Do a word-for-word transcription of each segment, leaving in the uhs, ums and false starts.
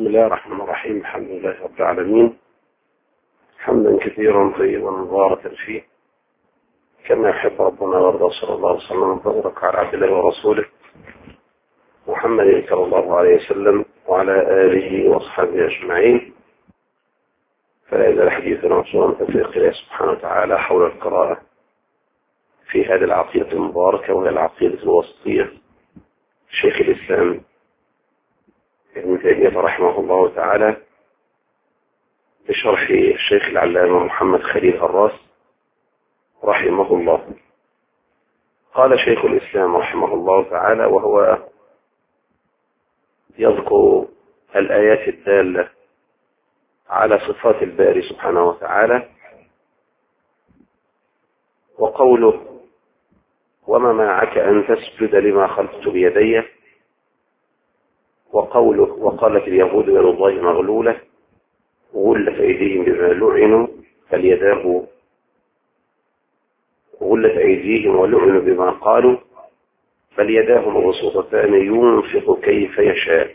بسم الله الرحمن الرحيم. الحمد لله رب العالمين، حمدا كثيرا طيبا مباركا فيه كما يحب ربنا ويرضى. صلى الله وسلم وبارك على عبد الله ورسوله محمد صلى الله عليه وسلم وعلى آله وأصحابه أجمعين. فلا يزال حديثنا عن توفيق الله سبحانه وتعالى حول القراءة في هذه العقيدة المباركة، وهي العقيدة الوسطية شيخ الإسلام ابن تيمية رحمه الله تعالى بشرح الشيخ العلامة محمد خليل هراس رحمه الله. قال شيخ الإسلام رحمه الله تعالى وهو يذكر الآيات الدالة على صفات الباري سبحانه وتعالى، وقوله وما منعك أن تسجد لما خلقت بيدي، وقوله وقالت اليهود يد الله مغلولة غلت أيديهم بما لعنوا فليداه غلت أيديهم ولعنوا بما قالوا فليداه مبسوطتان ينفق كيف يشاء.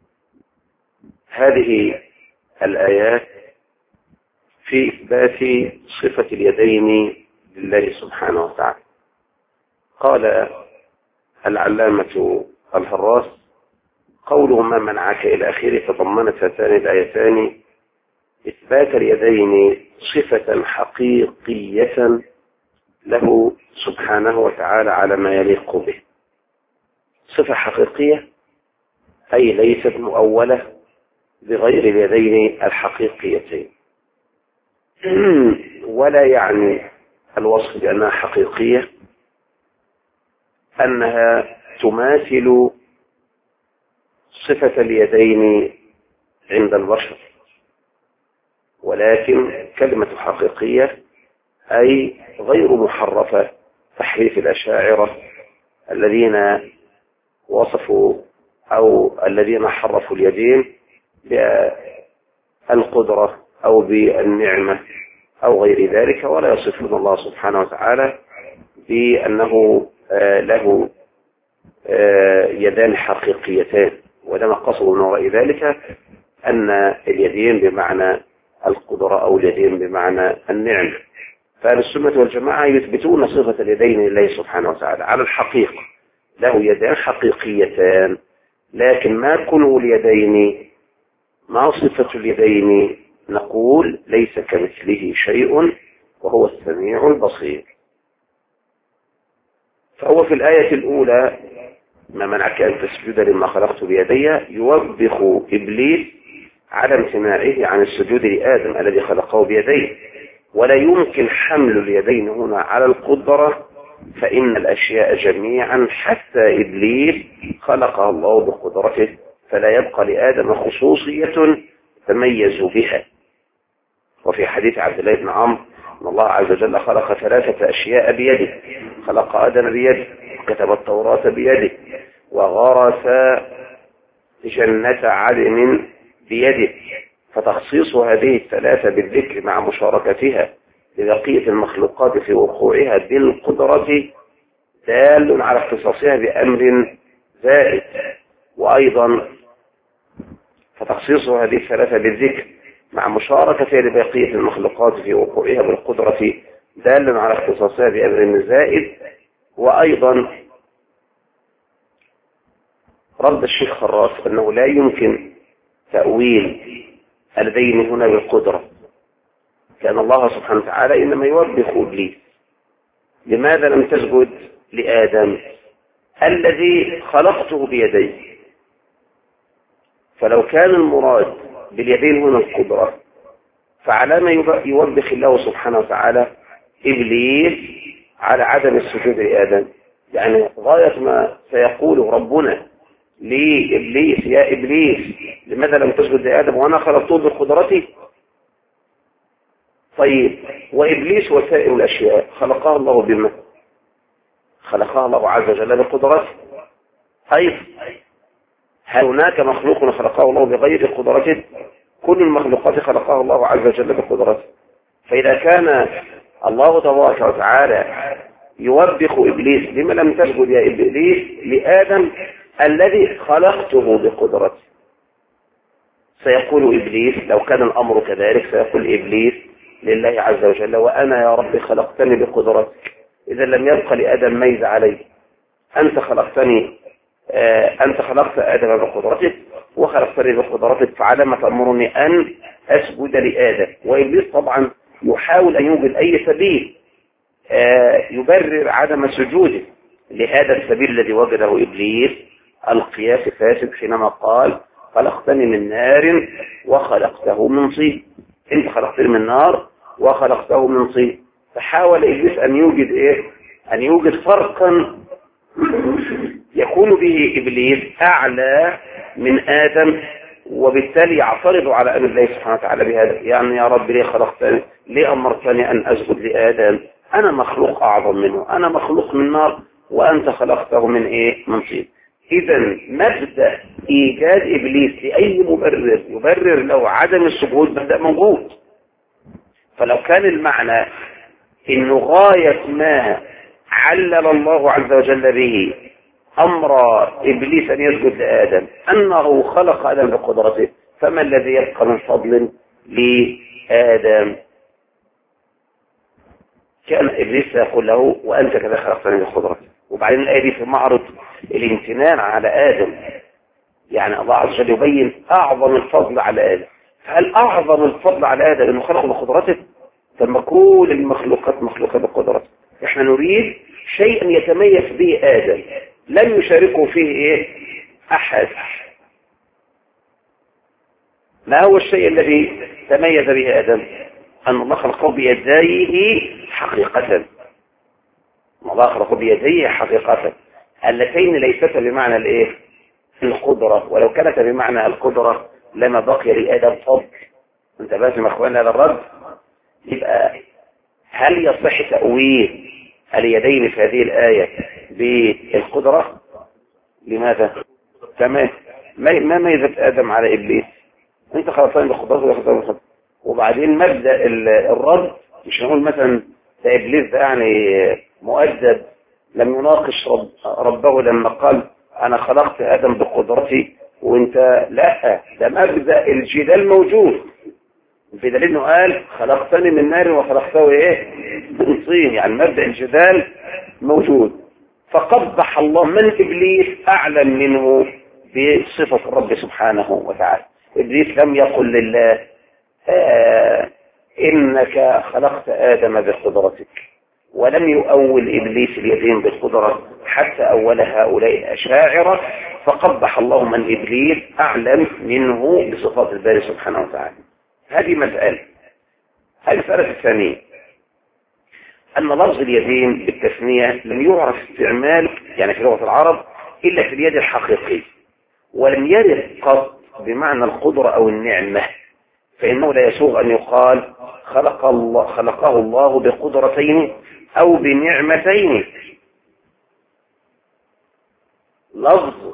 هذه الآيات في إثبات صفة اليدين لله سبحانه وتعالى. قال العلامة الهراس قوله ما منعك إلى آخره تضمنت هاتان الآيتان إثبات اليدين صفة حقيقية له سبحانه وتعالى على ما يليق به. صفة حقيقية أي ليست مؤولة بغير اليدين الحقيقيتين، ولا يعني الوصف بأنها حقيقية أنها تماثل صفة اليدين عند البشر، ولكن كلمة حقيقية أي غير محرفة تحريف الأشاعرة الذين وصفوا أو الذين حرفوا اليدين بالقدرة أو بالنعمة أو غير ذلك، ولا يصفون الله سبحانه وتعالى بأنه له يدان حقيقيتان، ولما قصدوا من وراء ذلك أن اليدين بمعنى القدرة أو اليدين بمعنى النعمة. فأهل السنة والجماعة يثبتون صفة اليدين لله سبحانه وتعالى على الحقيقة، له يدان حقيقيتان، لكن ما كونه اليدين ما صفة اليدين نقول ليس كمثله شيء وهو السميع البصير. فهو في الآية الأولى ما منعك أن تسجد لما خلقت بيدي يوبخ إبليس على امتناعه عن السجود لآدم الذي خلقه بيديه، ولا يمكن حمل اليدين هنا على القدرة، فإن الأشياء جميعا حتى إبليس خلقها الله بقدرته، فلا يبقى لآدم خصوصية تميز بها. وفي حديث عبد الله بن عمرو أن الله عز وجل خلق ثلاثة أشياء بيده: خلق آدم بيده، وكتب التوراة بيده، وغرس جنة عدن بيده. فتخصيص هذه الثلاثة بالذكر مع مشاركتها لبقية المخلوقات في وقوعها بالقدرة دال على اختصاصها بأمر زائد، وأيضا فتخصيص هذه الثلاثة بالذكر مع مشاركتها لبقية المخلوقات في وقوعها بالقدرة دال على اختصاصها بأمر زائد. وأيضا رد الشيخ خراس أنه لا يمكن تأويل اليدين هنا بالقدرة، لأن الله سبحانه وتعالى إنما يوبخ إبليس: لماذا لم تسجد لآدم الذي خلقته بيدي؟ فلو كان المراد باليدين هنا القدرة، فعلى ما يوبخ الله سبحانه وتعالى إبليس على عدم السجود لآدم؟ يعني غاية ما سيقوله ربنا لإبليس: يا إبليس لماذا لم تسجد لآدم وأنا خلقته بقدرتي؟ طيب، وإبليس وسائر الأشياء خلقها الله بما؟ خلقها الله عز وجل بقدرته. أيضا هل هناك مخلوق خلقه الله بغير قدرته؟ كل المخلوقات خلقها الله عز وجل بقدرته. فإذا كان الله تبارك وتعالى يوبخ إبليس: لما لم تسجد يا إبليس لآدم الذي خلقته بقدرته، سيقول إبليس لو كان الأمر كذلك، سيقول إبليس لله عز وجل: وأنا يا رب خلقتني بقدرتك، إذا لم يبق لآدم ميز علي، أنت خلقتني آه أنت خلقت آدم بقدرتك وخلقتني بقدرتك، فعلى ما تأمرني أن أسجد لآدم. وإبليس طبعا يحاول أن يوجد أي سبيل آه يبرر عدم سجوده لهذا السبيل الذي وجده إبليس، القياس الفاسد، حينما قال: خلقتني من نار وخلقته من طين. انت خلقتني من نار وخلقته من طين. فحاول إبليس أن يوجد إيه؟ أن يوجد فرقا يكون به إبليس أعلى من آدم، وبالتالي يعترض على أمر الله سبحانه وتعالى بهذا. يعني يا رب ليه خلقتني؟ ليه أمرتني أن أسجد لآدم؟ أنا مخلوق أعظم منه، أنا مخلوق من نار وأنت خلقته من إيه؟ من طين. إذا مبدأ إيجاد إبليس لأي مبرر يبرر له عدم السجود مبدأ موجود. فلو كان المعنى إنه غاية ما علل الله عز وجل به أمر إبليس أن يسجد لآدم أنه خلق آدم بقدرته، فما الذي يبقى من فضل لآدم؟ كان إبليس يقول له: وأنت كذا خلقتني بقدرتك. وبعدين الآية دي في معرض الامتنان على آدم، يعني الله عز وجل يبين أعظم الفضل على آدم. فهل أعظم الفضل على آدم أنه خلقه بقدرته؟ ثم كل المخلوقات مخلوقة بقدرته. إحنا نريد شيئا يتميز به آدم لم يشاركه فيه إيه؟ أحد. ما هو الشيء الذي تميز به آدم؟ أن الله خلقه بيديه حقيقة. الله خلقه بيديه حقيقة، اللتين ليستا بمعنى الإيه؟ القدرة. ولو كانت بمعنى القدرة لما بقي لآدم فضل. انت لازم أخواننا هذا الرد. يبقى هل يصح تأويل اليدين في هذه الآية بالقدرة؟ لماذا؟ تمام. ما ميزت آدم على إبليس؟ انت خلصان بقدرته وخلصان. وبعدين مبدأ الرد مش نقول مثلا ده إبليس ده يعني مؤدب لم يناقش رب ربه لما قال أنا خلقت آدم بقدرتي وانت لا، ده مبدأ الجدال موجود في دليل انه قال خلقتني من نار وخلقته ايه؟ من طين. يعني مبدأ الجدال موجود. فقبح الله من إبليس أعلم منه بصفة الرب سبحانه وتعالى. إبليس لم يقل لله آه إنك خلقت آدم بقدرتك، ولم يؤول إبليس اليدين بالقدرة حتى أول هؤلاء الأشاعرة. فقبح الله من إبليس أعلم منه بصفات الباري سبحانه وتعالى. هذه مسألة. هذه المسألة الثانية أن لفظ اليدين بالتثنية لم يعرف استعمال يعني في لغة العرب إلا في اليد الحقيقية، ولم يرد قط بمعنى القدرة أو النعمة. فإنه لا يسوغ أن يقال خلق الله خلقه الله بقدرتين أو بنعمتين. لفظ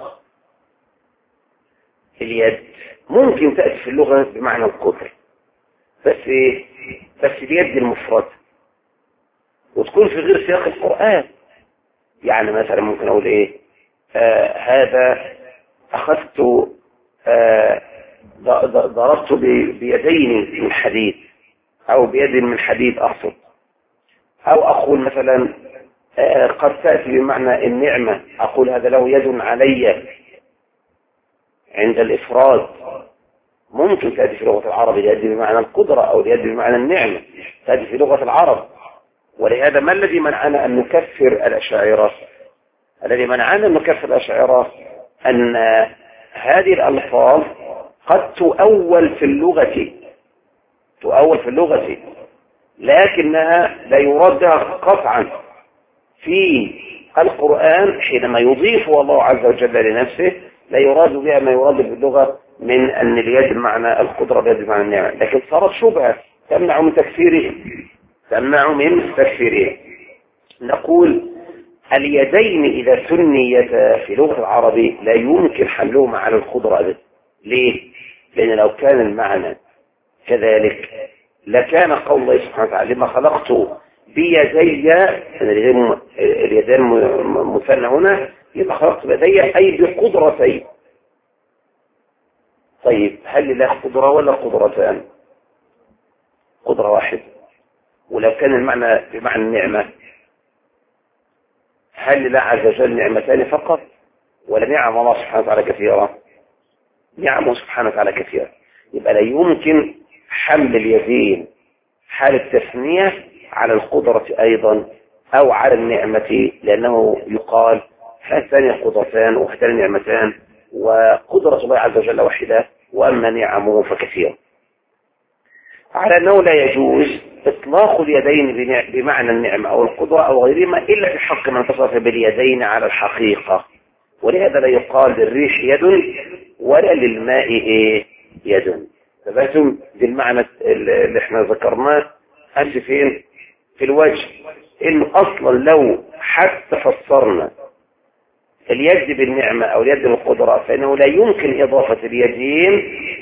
اليد ممكن تأتي في اللغة بمعنى القدرة، بس بس اليد المفردة، وتكون في غير سياق القرآن. يعني مثلا ممكن أقول إيه؟ آه هذا أخذت آه ضربت بيدين من حديد أو بيد من حديد أقصد. أو أقول مثلا آه قد تأتي بمعنى النعمة، أقول هذا له يد علي عند الإفراد. ممكن تأتي في لغة العرب اليد بمعنى القدرة أو اليد بمعنى النعمة، تأتي في لغة العرب. ولهذا ما الذي منعنا أن نكفر الأشاعرة؟ الذي منعنا أن نكفر الأشاعرة أن هذه الألفاظ قد تؤول في اللغة تؤول في اللغة لكنها لا يراد بها قطعا في القرآن. حينما يضيف الله عز وجل لنفسه لا يراد بها ما يراد باللغة من أن اليد بمعنى القدرة واليد بمعنى النعمة، لكن صارت شبهة تمنع من تكفيره تمنع من تكفيره. نقول اليدين إذا ثنيتا في لغة العرب لا يمكن حملهما على القدرة أبدا. ليه؟ لأن لو كان المعنى كذلك لكان قول الله سبحانه وتعالى لما خلقت بيدي، اليدين مثنى هنا، يبقى خلقت بيدي أي بقدرتي. طيب هل لله قدرة ولا قدرتان؟ قدرة واحدة. ولو كان المعنى بمعنى النعمة، هل لله عز وجل نعمتان فقط ولا نعم الله سبحانه وتعالى كثيرة؟ نعمه سبحانه وتعالى كثيرة. يبقى لا يمكن حمل اليدين حال التثنية على القدرة أيضا أو على النعمة، لأنه يقال هاتان قدرتان وهاتان نعمتان، وقدرة الله عز وجل واحدة وأما نعمه فكثيرة. على أنه لا يجوز إطلاق اليدين بمعنى النعمة أو القدرة أو غيرهما إلا في حق من اتصف باليدين على الحقيقة. ولهذا لا يقال للريح يد ولا للماء إيه يد. تباتم دي المعنى اللي احنا ذكرناه أنت فين في الوجه، إنه أصلا لو حتى فسرنا اليد بالنعمة أو اليد بالقدرة فإنه لا يمكن إضافة اليدين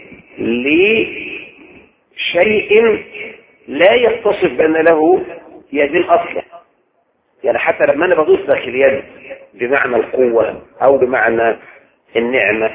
لشيء لا يتصف بأن له يدين أصلا. يعني حتى لما أنا بضيف لك اليد بمعنى القوة أو بمعنى النعمة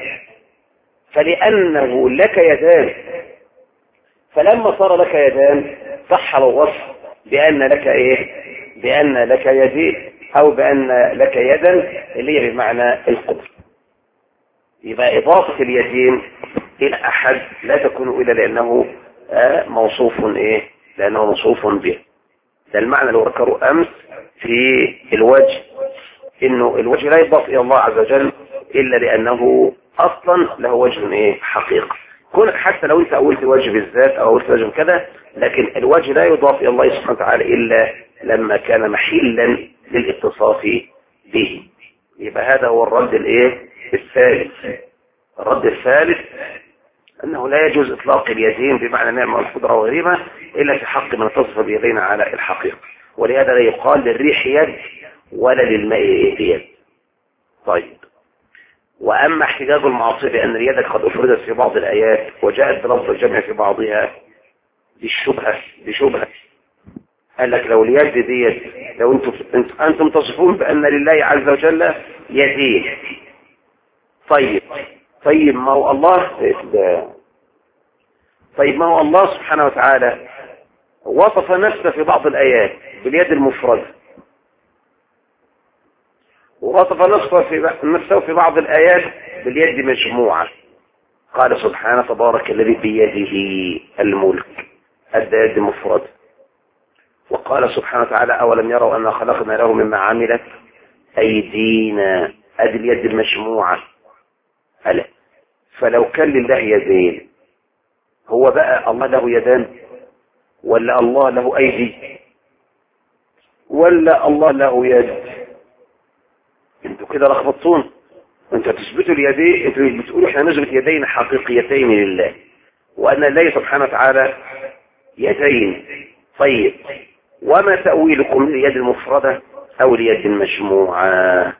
فلأنه لك يدان، فلما صار لك يدان صح الوصف بأن لك إيه؟ بأن لك يدين أو بأن لك يدا اللي هي بمعنى القدر. يبقى إضافة اليدين إلى أحد لا تكون إلا لأنه موصوف إيه؟ لأنه موصوف به. ده المعنى اللي ذكره أمس في الوجه، إنه الوجه لا يضاف إلى الله عز وجل إلا لأنه أصلا له وجه إيه؟ حقيقة. كونك حتى لو أنت أولت الوجه بالذات أو أولت الوجه كذا، لكن الوجه لا يضاف إلى الله سبحانه وتعالى إلا لما كان محلا للاتصاف به. يبقى هذا هو الرد الايه الثالث. الرد الثالث انه لا يجوز اطلاق اليدين بمعنى نعمة والقدرة وغيرها الا في حق من اتصف بيدين على الحقيقة. ولهذا لا يقال للريح يد ولا للماء يد. طيب، واما احتجاج المعاصي بان اليد قد افردت في بعض الايات وجاءت بلفظ الجمع في بعضها، دي الشبهة دي شبهة قال لك لو اليد ديت لو انتم انتم تصفون بان لله عز وجل يدين، طيب طيب ما هو الله طيب ما هو الله سبحانه وتعالى وصف نفسه في بعض الايات باليد المفردة، ووصف نفسه في نفسه في بعض الايات باليد مجموعة. قال سبحانه تبارك الذي بيده الملك، ادى يد مفردة. وقال سبحانه وتعالى أولم يروا أن خلقنا له مما عملت أيدينا، أدي اليد المجموعة. ألا فلو كان لله يدين هو بقى الله له يدان ولا الله له أيدي ولا الله له يد؟ انتوا كده لخبطتون. انتوا تثبتوا اليدين، انتوا بتقولوا احنا نثبت يدين حقيقيتين لله وأن الله سبحانه وتعالى يدين. طيب وما تأويلكم لليد المفردة أو اليد المجموعة؟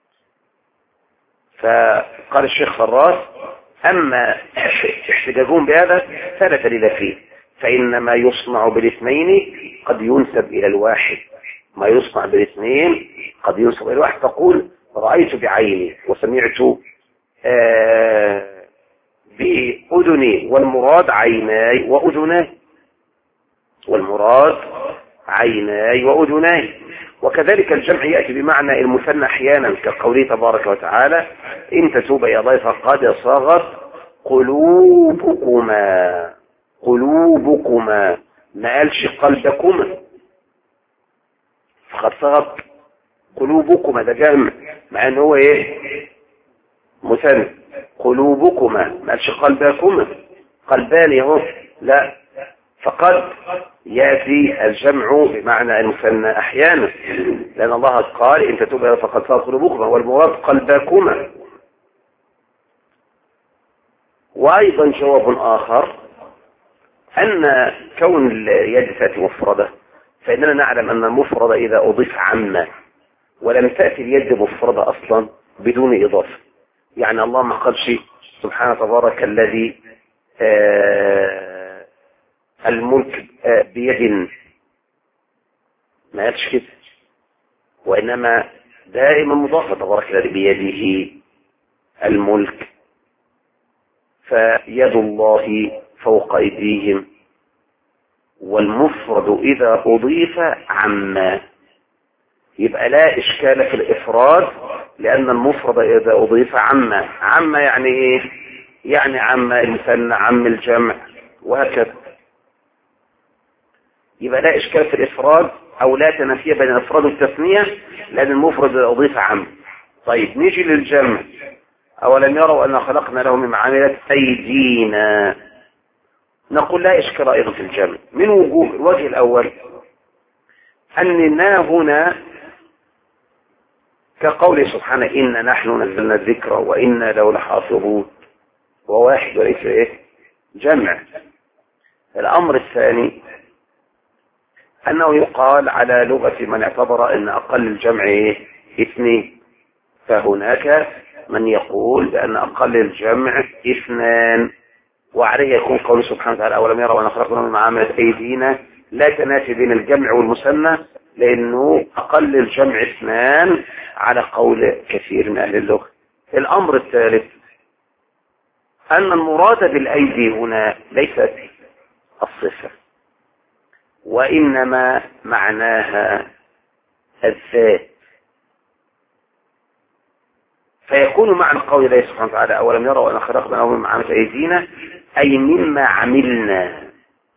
فقال الشيخ فراس أما احتجاجون بهذا فلا دليل فيه، فإن ما يصنع بالاثنين قد ينسب إلى الواحد، ما يصنع بالاثنين قد ينسب إلى الواحد. تقول رأيت بعيني وسمعت آه بأذني، والمراد عيناي وأذناي، والمراد عيناي وأذناي. وكذلك الجمع يأتي بمعنى المثنى أحيانا كقوله تبارك وتعالى إن تتوب إلى الله فقد صغت قلوبكما. قلوبكما ما قالش قلبكما، فقد صغت قلوبكما ده جمع مع ان هو ايه مثنى. قلوبكما ما قالش قلبكما، قلبان اهو لا، فقد يأتي الجمع بمعنى المثنى أحيانا لأن الله قال إن تتوبوا فقد صغت قلوبكما والمراد قلبكما. وأيضا جواب آخر أن كون اليد تأتي مفردة، فإننا نعلم أن المفردة إذا أضيف عامة ولم تأتي اليد مفردة أصلا بدون إضافة. يعني الله ما قالش سبحانه تبارك الذي آه الملك بيد، ما قالش كده، وإنما دائما مضافة تبارك الذي بيده الملك. فيد الله فوق أيديهم، والمفرد إذا أضيف عما، يبقى لا إشكال في الإفراد لأن المفرد إذا أضيف عما. عما يعني إيه؟ يعني عما المثنى، عم الجمع، وهكذا. يبقى لا إشكال في الإفراد أو لا تنافي بين الإفراد والتثنية لأن المفرد إذا أضيف عما. طيب نيجي للجمع. أولم يروا أن خلقنا لهم مما عملت أيدينا، نقول لا إشكال أيضا في الجمع من وجوه. الوجه الأول أننا هنا كقوله سبحانه إن نحن نزلنا الذكر وإنا له لحافظون، وواحد وليس إيه جمع. الأمر الثاني أنه يقال على لغة من اعتبر أن أقل الجمع إيه اثنين، فهناك من يقول بأن أقل الجمع اثنان، وعليه يكون قول سبحانه وتعالى أولم يروا أن خلقنا مما عملت أيدينا، لا تنافي بين الجمع والمثنى لأنه أقل الجمع اثنان على قول كثير من أهل اللغة. الأمر الثالث أن المراد بالأيدي هنا ليست الصفة، وإنما معناها الذات، فيكون معنى قول الله سبحانه وتعالى أولم يروا أن خلقنا لهم مما عملت أيدينا أي مما عملنا،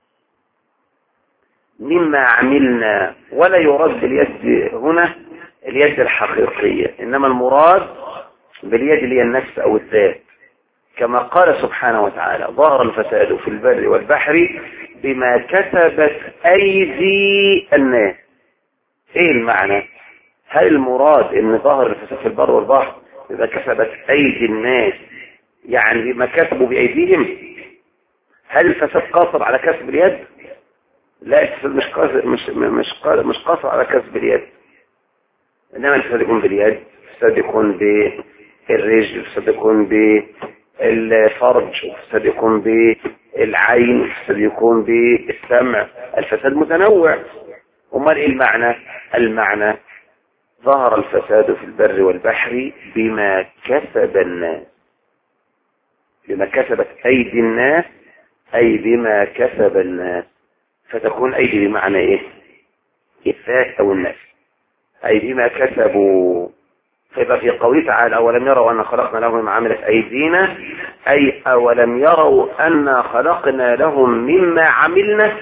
مما عملنا، ولا يراد باليد هنا اليد الحقيقية، إنما المراد باليد اللي هي النفس أو الذات، كما قال سبحانه وتعالى ظهر الفساد في البر والبحر بما كسبت أيدي الناس. إيه المعنى؟ هل المراد إن ظهر الفساد في البر والبحر بما كسبت أيدي الناس يعني بما كسبوا بأيديهم؟ هل الفساد قاصر على كسب اليد؟ لا، الفساد مش قاصر مش مش مش قاصر على كسب اليد، إنما الفساد يكون باليد، الفساد يكون بالرجل، الفساد يكون بالفرج، الفساد يكون بالعين، الفساد يكون بالسمع، الفساد متنوع. أمال إيه المعنى؟ المعنى ظهر الفساد في البر والبحر بما كسب الناس، بما كسبت أيدي الناس أي بما كسب الناس، فتكون أيدي بمعنى إيه؟ الذات أو الناس، أي بما كسبوا. فيبقى في قوله تعالى أولم يروا أن خلقنا لهم مما عملت أيدينا أي أولم يروا أن خلقنا لهم مما عملنا.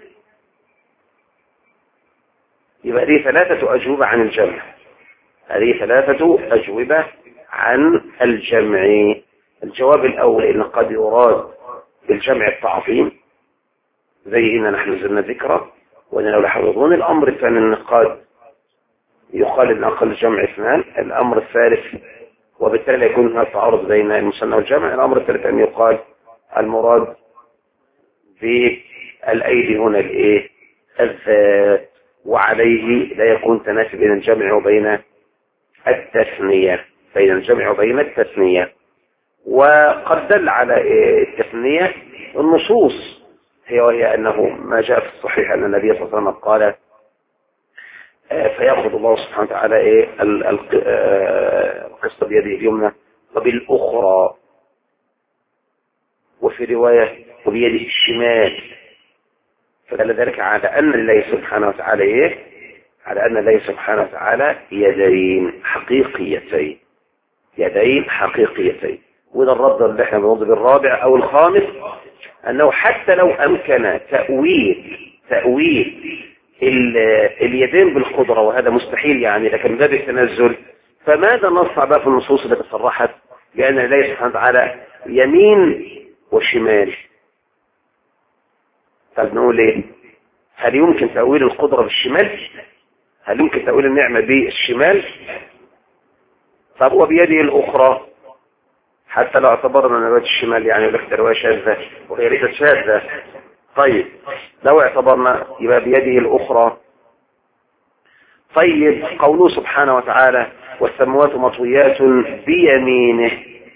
يبقى هذه ثلاثة أجوبة عن الجمع، هذه ثلاثة أجوبة عن الجمع. الجواب الأول إن قد يراد بالجمع التعظيم زي إن نحن نزلنا ذكرى وإننا له لحافظون. الأمر الثاني أن قد يقال إن أقل الجمع اثنان. الأمر الثالث وبالتالي يكون هناك تعارض بين المثنى والجمع. الأمر الثالث أن يقال المراد بالأيدي هنا الإيه؟ الذات، وعليه لا يكون تنافي بين الجمع وبين التثنية، بين الجمع وبين التثنية. وقد دل على التثنية النصوص، هي وهي أنه ما جاء في الصحيح أن النبي صلى الله عليه وسلم قال فيأخذ الله سبحانه وتعالى إيه القسط بيده اليمنى وبالأخرى، وفي رواية وبيده الشمال، فدل ذلك على أن الله سبحانه وتعالى إيه؟ على أن الله سبحانه وتعالى يدين حقيقيتين، يدين حقيقيتين. وده الرد اللي احنا بنرد بالرابع أو الخامس، أنه حتى لو أمكن تأويل تأويل اليدين بالقدرة وهذا مستحيل يعني، لكن باب التنزل، فماذا نص بقى في النصوص التي صرحت بأن الله سبحانه وتعالى يمين وشمال؟ طب نقول ايه؟ هل يمكن تأويل القدرة بالشمال؟ هل يمكن تأويل النعمة بالشمال؟ طب وبيده الأخرى، حتى لو اعتبرنا ان رواية الشمال يعني لك رواية شاذة وهي ليست شاذة، طيب لو اعتبرنا يبقى بيده الأخرى. طيب قوله سبحانه وتعالى والسماوات مطويات بيمينه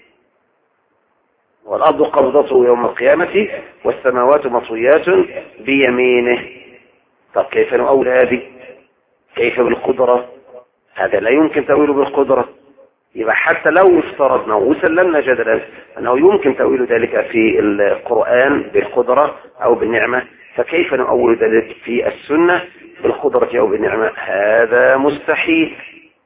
والأرض قبضته يوم القيامة والسماوات مطويات بيمينه، طب كيف نؤول هذه؟ كيف بالقدرة؟ هذا لا يمكن تأويله بالقدرة، يبقى حتى لو افترضنا وسلمنا جدلا أنه يمكن تأويل ذلك في القرآن بالقدرة أو بالنعمة، فكيف نؤول ذلك في السنة بالقدرة أو بالنعمة؟ هذا مستحيل.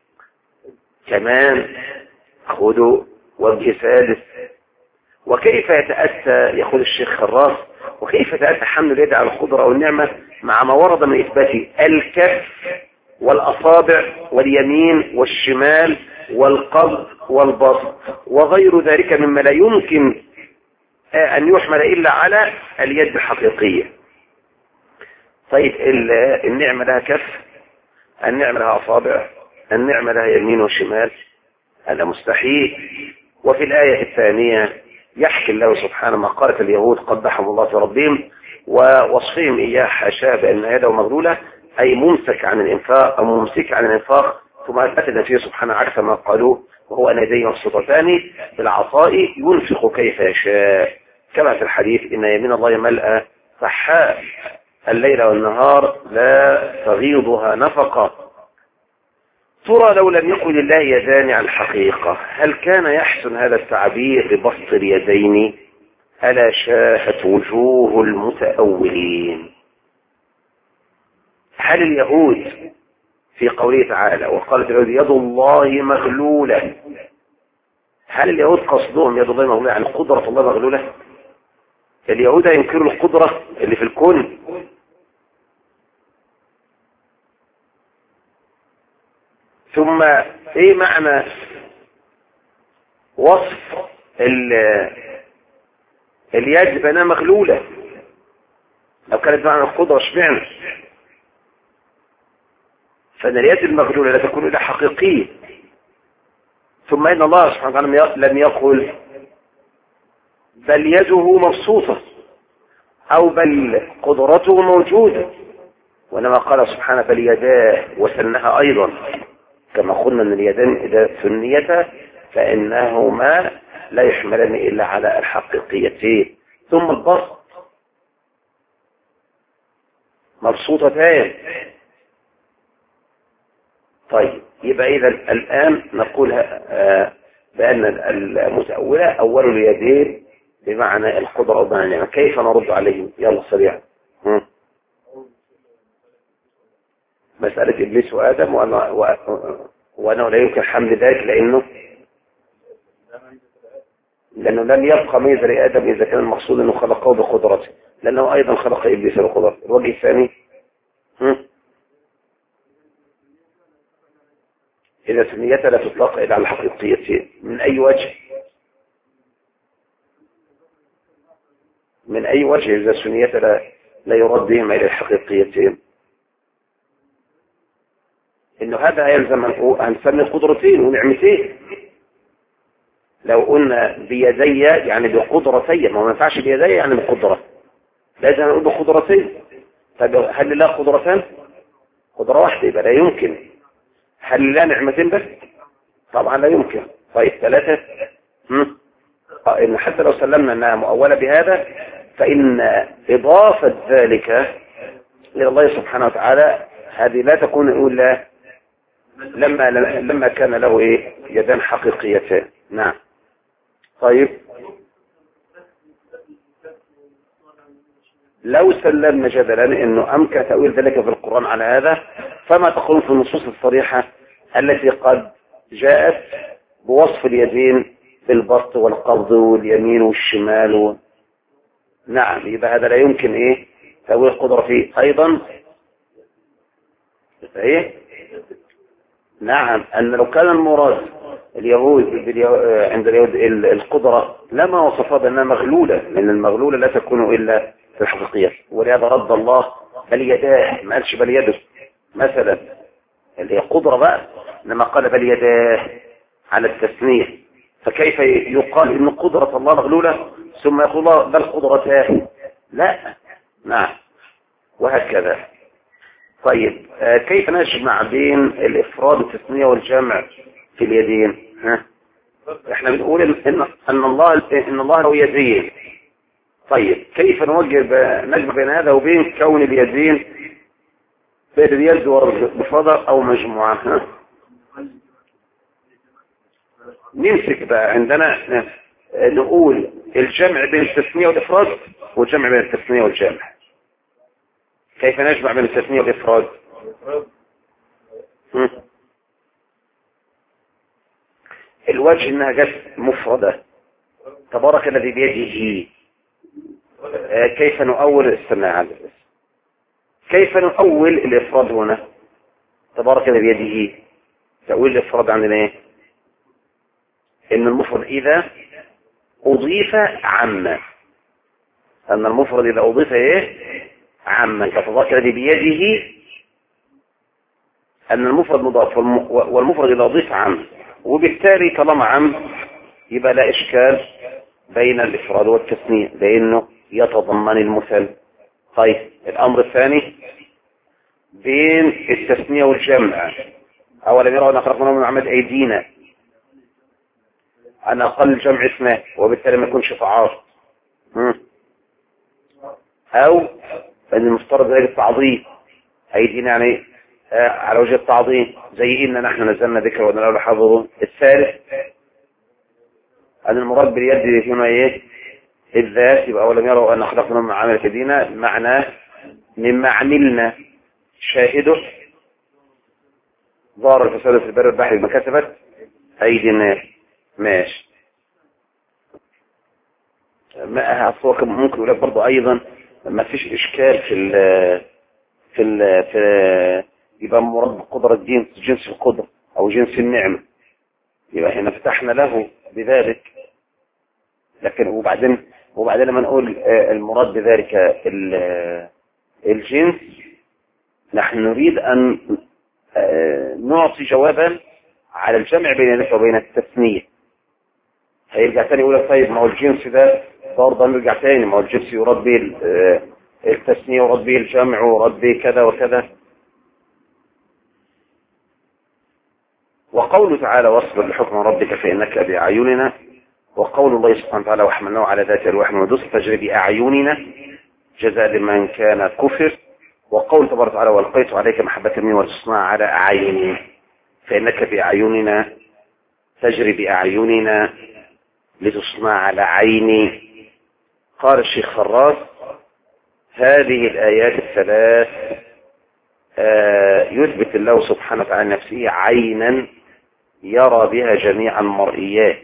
كمان خذوا وجه ثالث، وكيف يتأتى يقول الشيخ خراس وكيف يتأتى حمل اليد على القدرة أو النعمة مع ما ورد من إثبات الكف والأصابع واليمين والشمال والقبض والبسط وغير ذلك مما لا يمكن أن يحمل إلا على اليد الحقيقية. طيب النعمة لها كف، النعمة لها أصابع، النعمة لها يمين وشمال، هذا مستحيل. وفي الآية الثانية يحكي الله سبحانه ما قالت اليهود قبحهم الله في ربهم ووصفهم إياه حاشاه بأن يده مغلولة، أي ممسك عن الإنفاق أو ممسك عن الإنفاق، ثم أثبت النبي سبحانه عكس ما قالوه وهو أن يديه مبسوطتان بالعصاء ينفق كيف يشاء، كما في الحديث إن يمين الله ملأ صحاء الليل والنهار لا تغيضها نفقة. ترى لو لم يكن لله يدان على الحقيقة هل كان يحسن هذا التعبير ببسط اليدين؟ ألا شاهت وجوه المتأولين. هل اليهود في قوله تعالى وقالت اليهود يد الله مغلولة، هل اليهود قصدهم يد الله مغلولة عن قدرة الله مغلولة؟ اليهود ينكروا القدرة اللي في الكون. ثم ايه معنى وصف اليد بأنها مغلولة؟ لو كانت معنى القدرة اشمعنى؟ فان اليد المغلولة لا تكون الا حقيقية. ثم ان الله سبحانه وتعالى لم يقل بل يده مبسوطة او بل قدرته موجودة، وانما قال سبحانه بل يداه وسنها ايضا، كما قلنا ان اليدين اذا ثنيتا فانهما لا يحملان الا على الحقيقيتين. ثم البسط مبسوطتان. طيب يبقى اذا الان نقول بان المتأولة اول اليدين بمعنى القدرة وبمعنى النعمة. كيف نرد عليهم؟ يلا سريعا. مسألة إبليس وآدم وأنه, وأنه لا يمكن حمل ذلك لأنه لأنه لم يبقى ميزة لآدم إذا كان المقصود أنه خلقه بقدرته، لأنه أيضا خلق إبليس بقدرته. الوجه الثاني إذا ثنيتها لا تطلق إلا على الحقيقيتين. من أي وجه؟ من أي وجه إذا ثنيتها لا, لا يرد بهما إلى الحقيقيتين؟ إنه هذا يلزم أن نسمي قدرتين ونعمتين. لو قلنا بيدي يعني بقدرتين، ما ينفعش بيدي يعني بقدرة، لازم نقول بقدرتين. طيب هل لا قدرتان؟ قدرة واحدة يبقى لا يمكن. هل لا نعمتين بس؟ طبعا لا يمكن. طيب ثلاثة، إن حتى لو سلمنا أنها مؤولة بهذا فإن إضافة ذلك إلى الله سبحانه وتعالى هذه لا تكون إلا لما لما كان له إيه يدان حقيقيتان. نعم. طيب لو سلمنا جدلا انه امكن تأويل ذلك في القرآن على هذا، فما تقولون في النصوص الصريحة التي قد جاءت بوصف اليدين بالبسط والقبض واليمين والشمال و... نعم. يبقى هذا لا يمكن ايه تأويل القدرة فيه ايضا. ايه نعم، ان لو كان المراد اليهود عند اليهود القدرة لما وصفها بأنها مغلولة، لأن المغلولة لا تكون إلا في الحقيقية. ولهذا رد الله بل يداه، ما قالش بل يده مثلا اللي هي قدرة بقى، لما قال بل يداه على التثنية. فكيف يقال إن قدرة الله مغلولة ثم يقول الله بل قدرتاه؟ لا. نعم. وهكذا. طيب كيف نجمع بين الإفراد والتثنية والجمع في اليدين؟ ها؟ احنا بنقول ان ان الله ان الله له يدين. طيب كيف نوجه نجمع بين هذا وبين كون اليدين بين اليد والمفردة او مجموعة؟ ها؟ نمسك بقى عندنا نقول الجمع بين التثنية والإفراد والجمع بين التثنية والجمع. كيف نجمع بين التثنية والإفراد؟ الوجه انها جت مفردة. تبارك الذي بيده. كيف نؤول استنى على كيف نؤول الإفراد هنا؟ تبارك الذي بيده. تأويل الإفراد عندنا ايه؟ ان المفرد اذا اضيف عما، ان المفرد اذا اضيف ايه عما كتبارك الذي بيده، ان المفرد مضاف والمفرد اذا اضيف عم، وبالتالي طالما عم يبقى لا اشكال بين الافراد والتثنية لانه يتضمن المثل. طيب الامر الثاني بين التثنية والجمع. اولا يرون ان خلقنا من عمد ايدينا أن أقل جمع اسمه وبالتالي ما يكونش تعارض، أو أن المفترض ذلك التعظيم أيدينا يعني آه على وجه التعظيم زي إن نحن نزلنا ذكر وإن له لحافظون. الثالث أن المراد باليد هنا إيه؟ الذات. يبقى أولم يروا أن خلقنا من عمل أيدينا معناه مما عملنا. شاهده ظهر الفساد في البر والبحر بما كسبت أيدينا. ماشي. ما أصوك ممكن يقول لك برضه أيضا ما فيش إشكال في ال في ال في يبقى مراد بقدرة جنس جنس القدرة أو جنس النعمة، يبقى هنا فتحنا له بذلك. لكن وبعدين وبعدين لما نقول المراد بذلك الجنس نحن نريد أن نعطي جوابا على الجمع بين ذلك وبين التثنية. هيرجع تاني يقول لك طيب ما هو الجنس ده برضه نرجع تاني، ما هو الجنس يراد به التثنية ورد به الجمع ورد به كذا وكذا. وقوله تعالى واصبر لحكم ربك فإنك بأعيننا، وقول الله سبحانه وتعالى وحملناه على ذات الألواح ودسر تجري بأعيننا جزاء لمن كان كفر. وقول تبارك وتعالى والقيت عليك محبة مني وتصنع على أعيني فإنك بأعيننا تجري بأعيننا لتصنع على عيني. قال الشيخ فراس هذه الآيات الثلاث آه يثبت الله سبحانه وتعالى نفسه عينا يرى بها جميع المرئيات،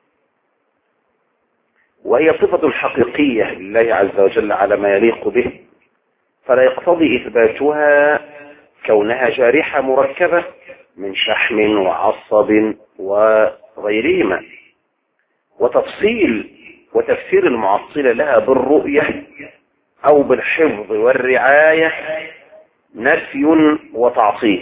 وهي صفة حقيقية لله عز وجل على ما يليق به، فلا يقتضي إثباتها كونها جارحة مركبة من شحم وعصب وغيرهما. وتفصيل وتفسير المعطلة لها بالرؤية أو بالحفظ والرعاية نفي وتعطيل.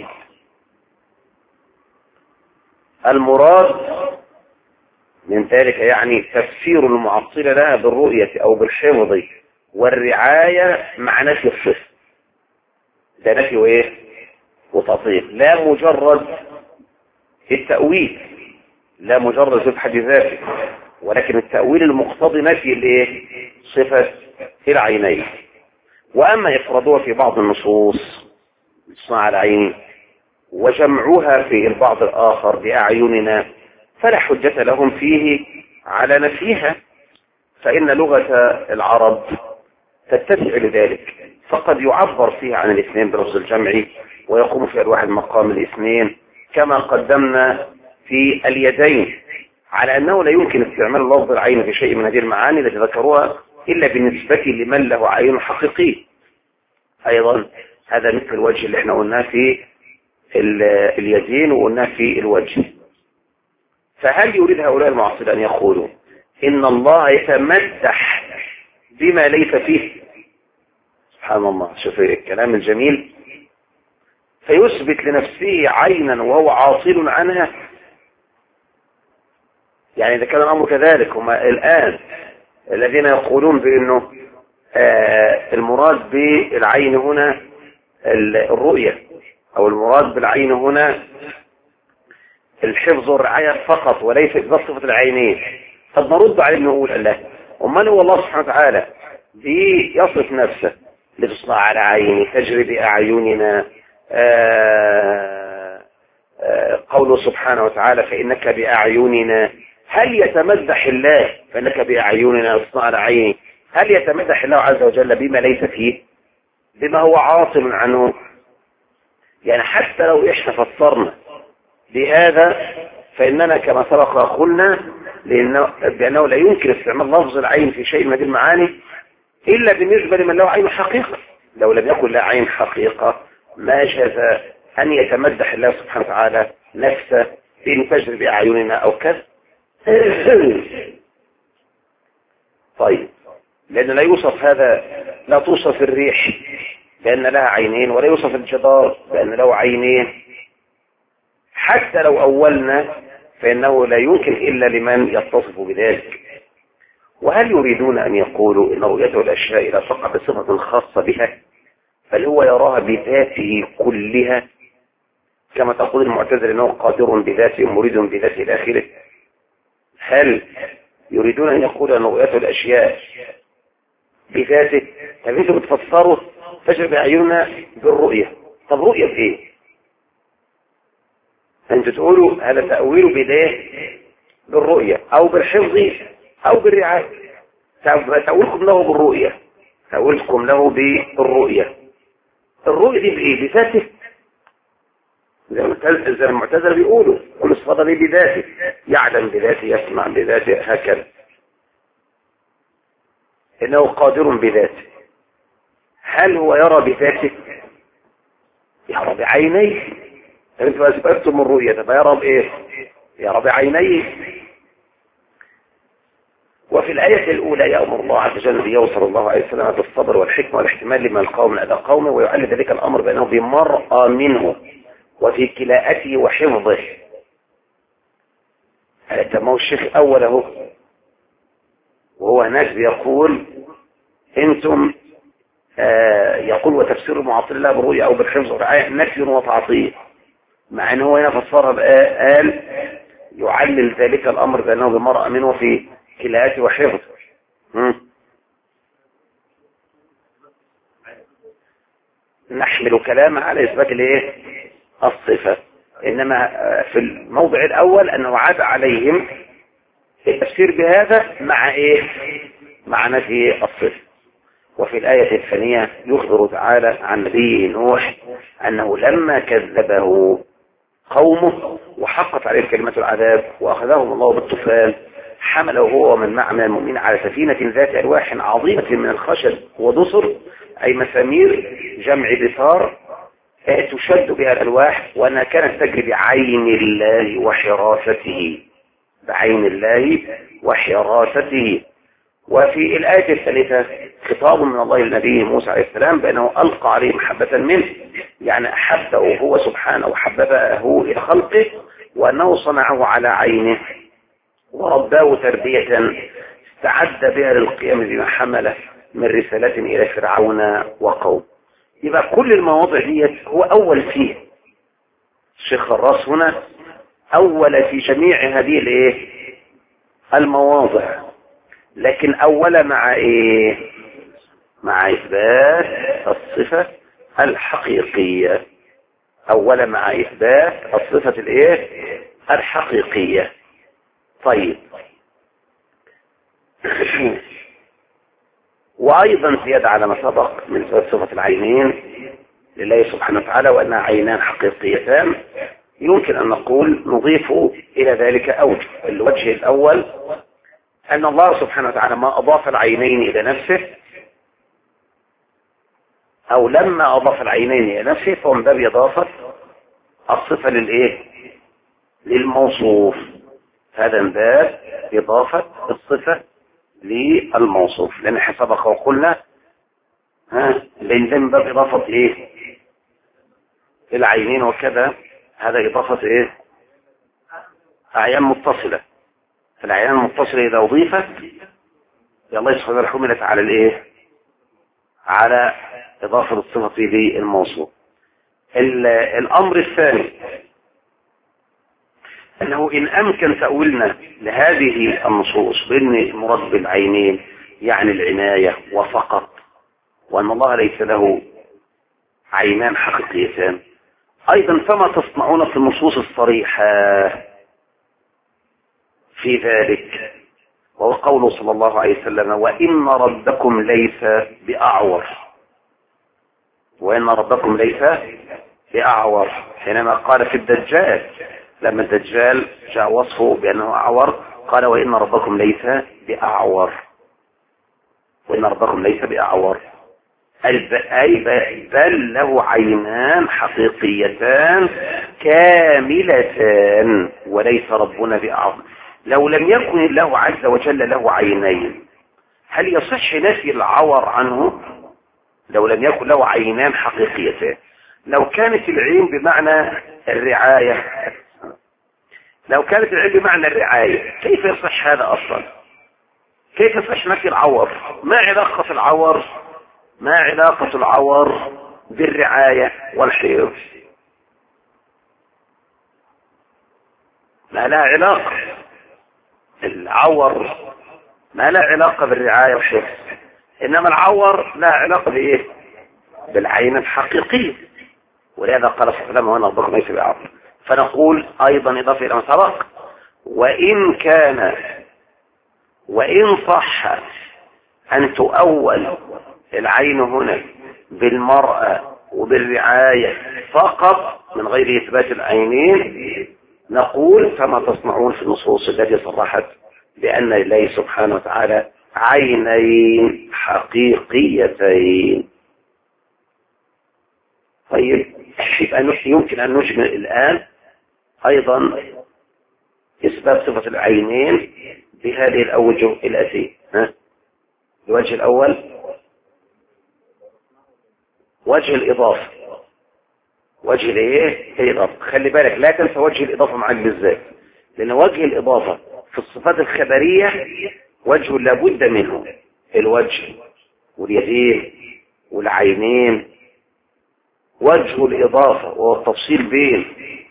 المراد من ذلك يعني تفسير المعطلة لها بالرؤية أو بالحفظ والرعاية مع نفي الصفة. ده نفي وإيه وتعطيل، لا مجرد التأويل، لا مجرد في حد ذاته، ولكن التأويل المقتضي نفي الايه صفة العينين. وأما إفرادها في بعض النصوص تصنع على عيني وجمعها في البعض الآخر بأعيننا فلا حجة لهم فيه على نفيها، فإن لغة العرب تتسع لذلك، فقد يعبر فيها عن الاثنين بلفظ الجمع ويقوم في ألواح المقام الاثنين كما قدمنا في اليدين، على أنه لا يمكن استعمال لفظ العين في شيء من هذه المعاني التي ذكروها إلا بالنسبة لمن له عين حقيقي. أيضا هذا مثل الوجه اللي احنا قلناه في اليدين وقلناه في الوجه. فهل يريد هؤلاء المعطلة أن يقولوا إن الله يتمدح بما ليس فيه؟ سبحان الله، شوف الكلام الجميل، فيثبت لنفسه عينا وهو عاطل عنها. يعني إذا كان الأمر كذلك هم الآن الذين يقولون بأنه آه المراد بالعين هنا الرؤية أو المراد بالعين هنا الحفظ والرعاية فقط وليس إثبات صفة العينين، طب نرد عليه نقول الله ومن هو الله سبحانه وتعالى بيصف نفسه لتصنع على عيني تجري بأعيننا. آه آه قوله سبحانه وتعالى فإنك بأعيننا، هل يتمدح الله فإنك بأعيننا اصنع عيني؟ هل يتمدح الله عز وجل بما ليس فيه، بما هو عاصم عنه؟ يعني حتى لو احنا فسرنا بهذا فإننا كما سبق قلنا لأنه بأنه لا يمكن استعمال لفظ العين في شيء من هذه المعاني إلا بالنسبة لمن له عين حقيقة. لو لم يكن له عين حقيقة ما جاز أن يتمدح الله سبحانه وتعالى نفسه بأن تجري بأعيننا أو كذا. طيب، لأن لا يوصف هذا، لا توصف الريح بأن لها عينين، ولا يوصف الجدار بأن له عينين. حتى لو أولنا فإنه لا يمكن إلا لمن يتصف بذلك. وهل يريدون أن يقولوا إن رؤيته الأشياء لا تقع بصفة خاصة بها، بل هو يراها بذاته كلها، كما تقول المعتزلة أنه قادر بذاته مريد بذاته إلى آخره؟ هل يريدون أن يقولوا أن رؤيته الأشياء بذاته؟ طب أنتم بتفسروا تجري بأعيننا بالرؤية، طب رؤية بإيه؟ أنتم تقولوا هذا تأويل بداية بالرؤية أو بالحفظ أو بالرعاية. تأويلكم له بالرؤية، تأويلكم له بالرؤية. الرؤية دي بإيه؟ بذاته، زي المعتزلة بيقولوا كل صفة دي بذاته، يعلم بذاته، يسمع بذاته، هكذا. إنه قادر بذاته. هل هو يرى بذاته؟ يرى بعينيه. انتم اثبتتم الرؤية، فيرى بايه؟ يرى بعينيه. وفي الآية الأولى يأمر الله عز وجل نبيه صلى الله عليه وسلم بالصبر والحكمة والاحتمال لما القوم من أذى قومه، ويعلم ذلك الأمر بأنه بمرأى منه وفي كلاءته وحفظه. ما هو الشيخ أوله وهو هناك بيقول انتم آه يقول وتفسير معطل الله بالرؤية أو بالحفظ والرعاية نفي وتعطيل، مع أنه هنا فسرها قال يعلل ذلك الأمر بأنه بمرأة منه في كلاءته وحفظه. نحمل كلامه على إثبات الايه؟ الصفة. إنما في الموضع الأول أنه عاد عليهم التفسير بهذا مع إيه؟ مع نفي الصفة. وفي الآية الثانية يخبر تعالى عن نبيه نوح أنه لما كذبه قومه وحقت عليه كلمة العذاب وأخذهم الله بالطوفان حمله هو ومن معه من المؤمنين على سفينة ذات ألواح عظيمة من الخشب ودصر، أي مسامير جمع بثار تشد بها الألواح، وأنها كانت تجري بعين الله وحراسته، بعين الله وحراسته. وفي الآية الثالثة خطاب من الله للنبي موسى عليه السلام بأنه ألقى عليه محبة منه، يعني أحبه هو سبحانه وحببه إلى خلقه، وأنه صنعه على عينه ورباه تربية استعد بها للقيام بما حمله من رسالة إلى فرعون وقوم. يبقى كل المواضع دي هو أول فيه الشيخ الراس هنا أول في جميع هذه الايه المواضع، لكن أول مع إيه؟ مع إثبات الصفة الحقيقية. أول مع إثبات الصفة الإيه؟ الحقيقية. طيب، وأيضا زيادة على ما سبق من صفة العينين لله سبحانه وتعالى وأنها عينان حقيقيتان، يمكن أن نقول نضيف إلى ذلك أوجه. الوجه الأول أن الله سبحانه وتعالى ما أضاف العينين إلى نفسه، أو لما أضاف العينين إلى نفسه فهو من باب إضافة الصفة للإيه؟ للموصوف. هذا من باب إضافة الصفة للموصوف، لأن حسبق وقلنا ها لأن من باب إضافة إيه؟ العينين وكذا، هذا إضافة إيه؟ أعيان متصلة. الأعيان المتصلة إذا أضيفت يا الله سبحانه وتعالى حملت على الإيه؟ على إضافة الصفة للموصوف. الأمر الثاني أنه إن أمكن تأويلنا لهذه النصوص بأن المراد بالعينين يعني العناية وفقط، وأن الله ليس له عينان حقيقيتان، أيضا فما تصنعون في النصوص الصريحة في ذلك، وهو قوله صلى الله عليه وسلم وإن ربكم ليس بأعور، وإن ربكم ليس بأعور، حينما قال في الدجال لما الدجال جاء وصفه بأنه أعور قال وإن ربكم ليس بأعور، وإن ربكم ليس بأعور أي بل له عينان حقيقيتان كاملتان وليس ربنا بأعور. لو لم يكن الله عز وجل له عينين هل يصح نفي العور عنه؟ لو لم يكن له عينان حقيقيتان، لو كانت العين بمعنى الرعاية، لو كانت العين بمعنى الرعاية كيف يصح هذا أصلا؟ كيف يصح نفي العور؟ ما علاقة العور ما علاقة العور بالرعاية والحفظ؟ ما لا علاقة، العور ما لا علاقة بالرعاية والحفظ، إنما العور لا علاقة بإيه؟ بالعين الحقيقية. ولهذا قال صلى الله عليه وسلم وأنا ربكم ليس بأعور. فنقول أيضا إضافة إلى ما سبق وإن كان وإن صح أن تؤول العين هنا بالمرأة وبالرعاية فقط من غير إثبات العينين، نقول فما تصنعون في النصوص التي صرحت بأن لله سبحانه وتعالى عينين حقيقيتين. طيب يبقى يمكن أن نجمل الآن أيضا إثبات صفة العينين بهذه الأوجه الأتية. الوجه الأول وجه الإضافة، وجه الايه الإضافة. خلي بالك لا تنسى وجه الإضافة معك بالذات، لأن وجه الإضافة في الصفات الخبرية وجه لابد منه، الوجه واليدين والعينين. وجه الإضافة وهو التفصيل بين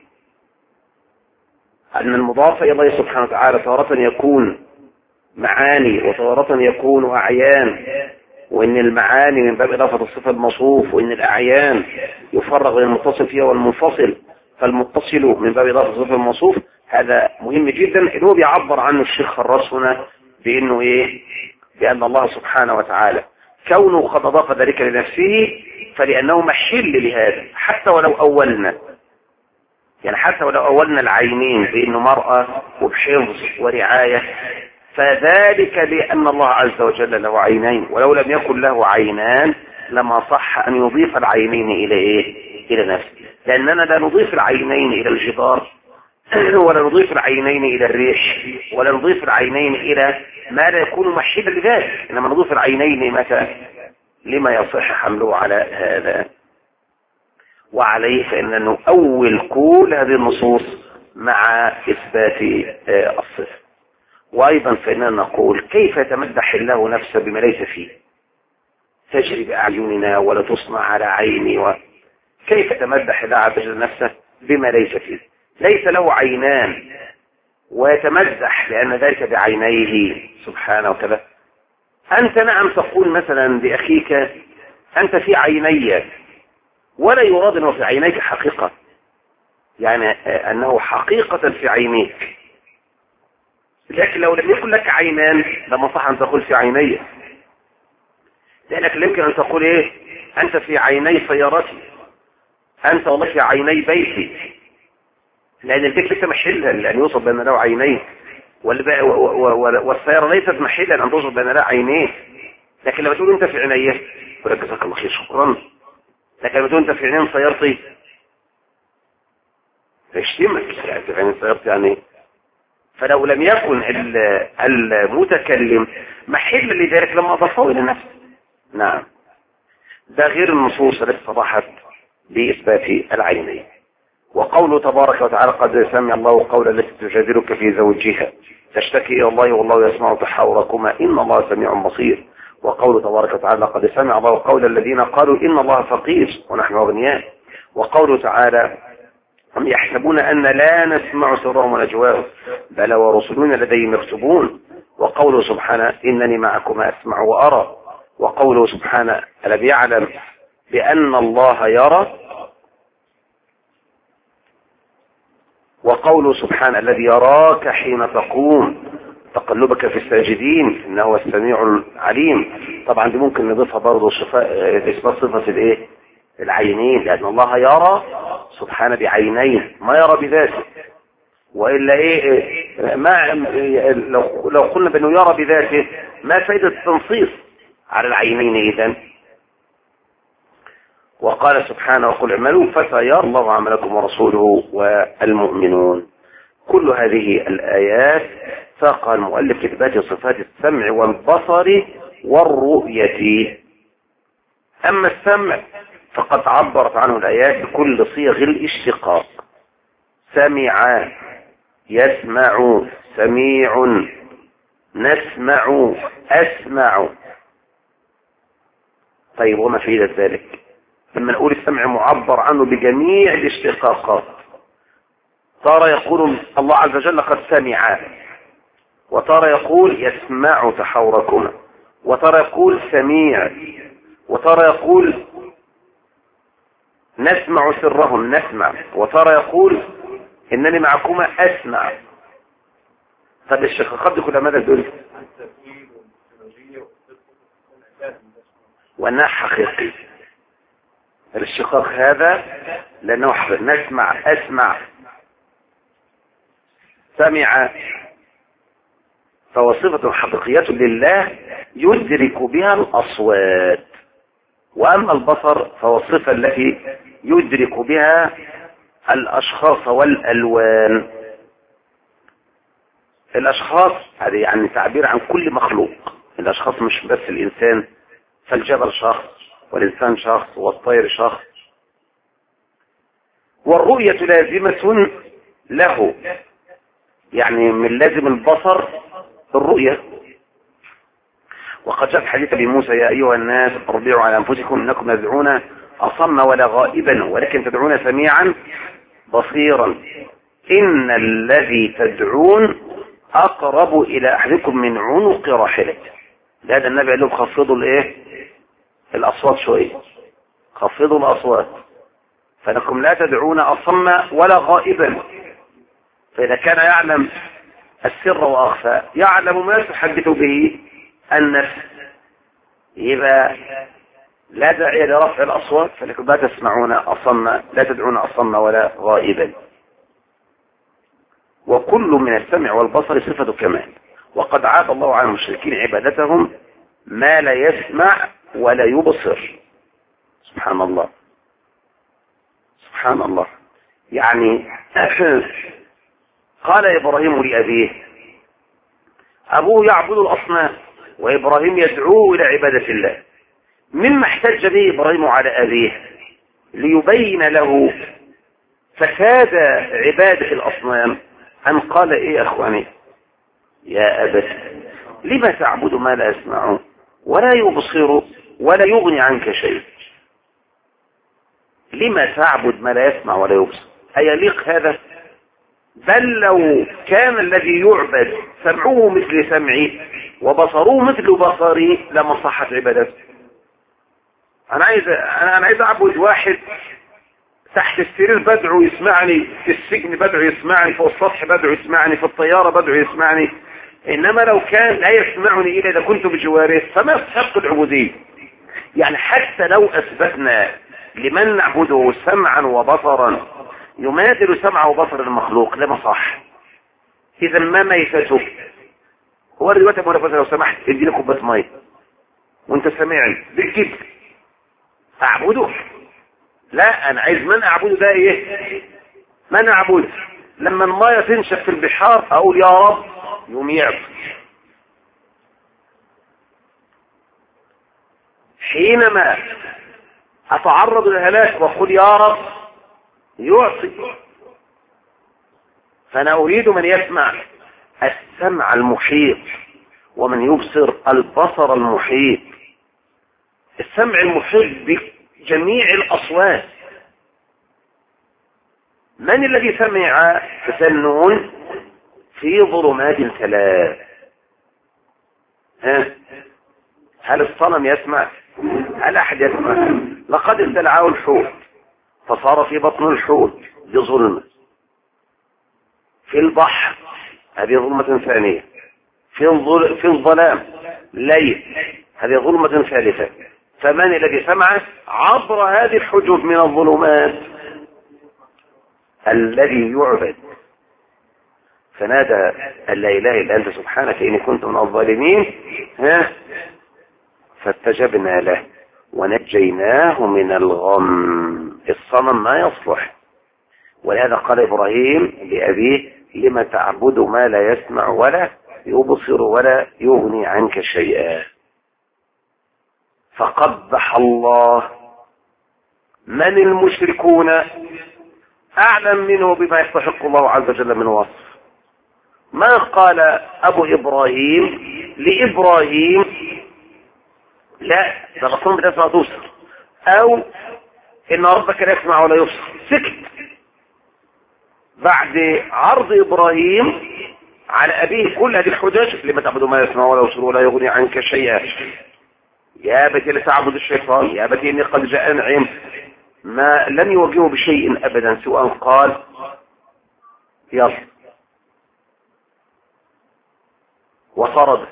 أن المضاف إلى الله سبحانه وتعالى تارة يكون معاني وتارة يكون أعيان، وإن المعاني من باب إضافة الصفة الموصوف، وإن الأعيان يفرق بين المتصل فيها والمنفصل، فالمتصل من باب إضافة الصفة الموصوف. هذا مهم جدا اللي هو بيعبر عنه الشيخ خراس هنا بأنه إيه؟ بأن الله سبحانه وتعالى كونه قد أضاف ذلك لنفسه فلأنه محل لهذا، حتى ولو أولنا يعني حتى ولو أولنا العينين بأنه مرأة وبحفظ ورعاية، فذلك لأن الله عز وجل له عينين، ولو لم يكن له عينان لما صح أن يضيف العينين إلى إيه؟ إلى نفسه، لأننا لا نضيف العينين إلى الجدار ولا نضيف العينين إلى الريش ولا نضيف العينين إلى ما لا يكون محلا لذلك، إنما نضيف العينين متى؟ لما يصح حمله على هذا. وعليه فإننا نؤول كل هذه النصوص مع إثبات الصفة. وأيضا فإننا نقول كيف يتمدح الله نفسه بما ليس فيه؟ تجري بأعيننا ولا تصنع على عيني، وكيف يتمدح الله عز وجل نفسه بما ليس فيه؟ ليس له عينان ويتمدح لأن ذلك بعينيه سبحانه وتعالى. أنت نعم تقول مثلا لأخيك أنت في عيني، ولا يراد أنه في عينيك حقيقة، يعني أنه حقيقة في عينيك، لكن لو لم يكن لك عينان لما صح أن تقول في عيني، لأنك يمكن أن تقول إيه؟ أنت في عيني سيارتي، أنت والله في عيني بيتي، لأن البيت ليس محلا لأن يوصف بأن له عينين، والسيارة ليست محلا أن توصف بأن لها عينين. لكن لما تقول أنت في عينيه يقول لك جزاك الله خير شكرا، لكن لما تقول أنت في عينين سيارتي تشتمك، يعني في عينين سيارتي يعني. فلو لم يكن المتكلم محلا لذلك لما أضافه إلى نفسه. نعم، ده غير النصوص التي صرحت بإثبات العينين. وقوله تبارك وتعالى قد سمع الله قول التي تجادلك في زوجها تشتكي إلى الله والله يسمع تحاوركما إن الله سميع بصير. وقوله تبارك وتعالى قد سمع الله قول الذين قالوا إن الله فقير ونحن أغنياء. وقوله تعالى هم يحسبون أن لا نسمع سرهم ونجواهم بلى ورسلنا لديهم يكتبون. وقوله سبحانه إنني معكما أسمع وأرى. وقوله سبحانه ألم يعلم بأن الله يرى. وقوله سبحانه الذي يراك حين تقوم تقلبك في الساجدين انه هو السميع العليم. طبعا دي ممكن نضيفها برضه اسمها صفة الايه العينين، لان الله يرى سبحانه بعينين ما يرى بذاته، والا ايه ما لو لو قلنا بانه يرى بذاته ما فائدة التنصيص على العينين اذا. وقال سبحانه وقل اعملوا فسيرى الله عملكم ورسوله والمؤمنون. كل هذه الآيات ساقها المؤلف لإثبات صفات السمع والبصر والرؤية. أما السمع فقد عبرت عنه الآيات بكل صيغ الاشتقاق: سمع، يسمع، سميع، نسمع، أسمع. طيب وما فائدة ذلك؟ لما نقول السمع معبر عنه بجميع الاشتقاقات، ترى يقول الله عز وجل قد سمع، وترى يقول يسمع تحاوركما، وترى يقول سميع، وترى يقول نسمع سرهم نسمع، وترى يقول إنني معكما أسمع. طب الشقاقات دي كلها ماذا تدل؟ وأنها حقيقي. الاشتقاق هذا لأنه حقيقي. نسمع، أسمع، سمع، فهو صفة حقيقية لله يدرك بها الأصوات. وأما البصر فهو الصفة التي يدرك بها الأشخاص والألوان. الأشخاص هذه يعني تعبير عن كل مخلوق، الأشخاص مش بس الإنسان، فالجبل شخص والإنسان شخص والطير شخص. والرؤية لازمة له، يعني من لازم البصر الرؤية. وقد جاء في حديث ابي موسى يا أيها الناس اربعوا على أنفسكم إنكم تدعون أصم ولا غائبا ولكن تدعون سميعا بصيرا إن الذي تدعون أقرب إلى أحدكم من عنق راحلته. هذا النبي قال لهم خفضوا الايه الأصوات شوية، خفضوا الأصوات فإنكم لا تدعون أصم ولا غائبا. فإذا كان يعلم السر وأخفى يعلم ما تحدث به النفس، يبقى لا داعي لرفع الأصوات، فلكم لا تسمعون أصم، لا تدعون أصم ولا غائبا. وكل من السمع والبصر صفة كمال. وقد عاب الله على المشركين عبادتهم ما لا يسمع ولا يبصر. سبحان الله سبحان الله. يعني قال إبراهيم لأبيه، أبوه يعبد الأصنام وإبراهيم يدعوه إلى عبادة الله، مما احتج به إبراهيم على أبيه ليبين له فساد عبادة الأصنام أن قال إيه أخواني يا أبت لما تعبد ما لا يسمع ولا يبصر ولا يغني عنك شيء؟ لما تعبد ما لا يسمع ولا يبصر؟ أيليق هذا؟ بل لو كان الذي يعبد سمعه مثل سمعي وبصره مثل بصري لما صحت عبادته. انا عايز انا عايز اعبد واحد تحت السرير بدعو يسمعني، في السجن بدعو يسمعني، فوق السطح بدعو يسمعني، في الطيارة بدعو يسمعني. انما لو كان لا يسمعني الا اذا كنت بجواره فما يستحق العبودية. يعني حتى لو اثبتنا لمن نعبده سمعا وبصرا يماثل سمع وبصر المخلوق لما صح. اذا ما ميتته هو الرواية مولانا لو سمحت اديني كوبايه ميه وانت سامعني بالكبر اعبده؟ لا، انا عايز من اعبده ده ايه؟ من اعبده لما الميه تنشف في البحار اقول يا رب يوم يعطي، حينما اتعرض للهلاك واقول يا رب يعطي. فانا اريد من يسمع السمع المحيط ومن يبصر البصر المحيط. السمع المحيط بجميع الأصوات. من الذي سمع تسنون في ظلمات ثلاث؟ ها؟ هل الصنم يسمع؟ هل أحد يسمع؟ لقد ابتلعه الحوت فصار في بطن الحوت بظلمة. في البحر هذه ظلمة ثانية، في الظل... في الظلام ليل هذه ظلمة ثالثة. فمن الذي سمعه عبر هذه الحجب من الظلمات؟ الذي يعبد. فنادى أن لا إله إلا أنت سبحانك إني كنت من الظالمين، ها فاستجبنا له ونجيناه من الغم. الصنم ما يصلح. ولهذا قال إبراهيم لأبيه لما تعبد ما لا يسمع ولا يبصر ولا يغني عنك شيئا. فقبح الله. من المشركون أعلم منه بما يستحق الله عز وجل من وصف. ما قال أبو إبراهيم لإبراهيم لا ده الأصنام بتسمع توصل، أو إن ربك لا يسمع ولا يبصر، سكت. بعد عرض إبراهيم على أبيه كل هذه الحجج، لما تعبد ما يسمع ولا يبصر ولا يغني عنك شيئا، يا أبتي لا تعبد الشيطان، يا أبتي إني قد جاءني علم. ما لم يوجهه بشيء أبدا سواء قال يلا وطرد،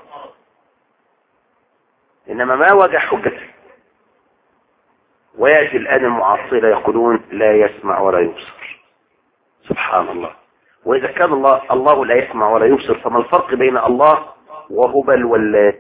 إنما ما وجه حجته. ويأتي الآن المعاصرة يقولون لا يسمع ولا يبصر. سبحان الله. وإذا كان الله الله لا يسمع ولا يبصر، فما الفرق بين الله وهبل واللات؟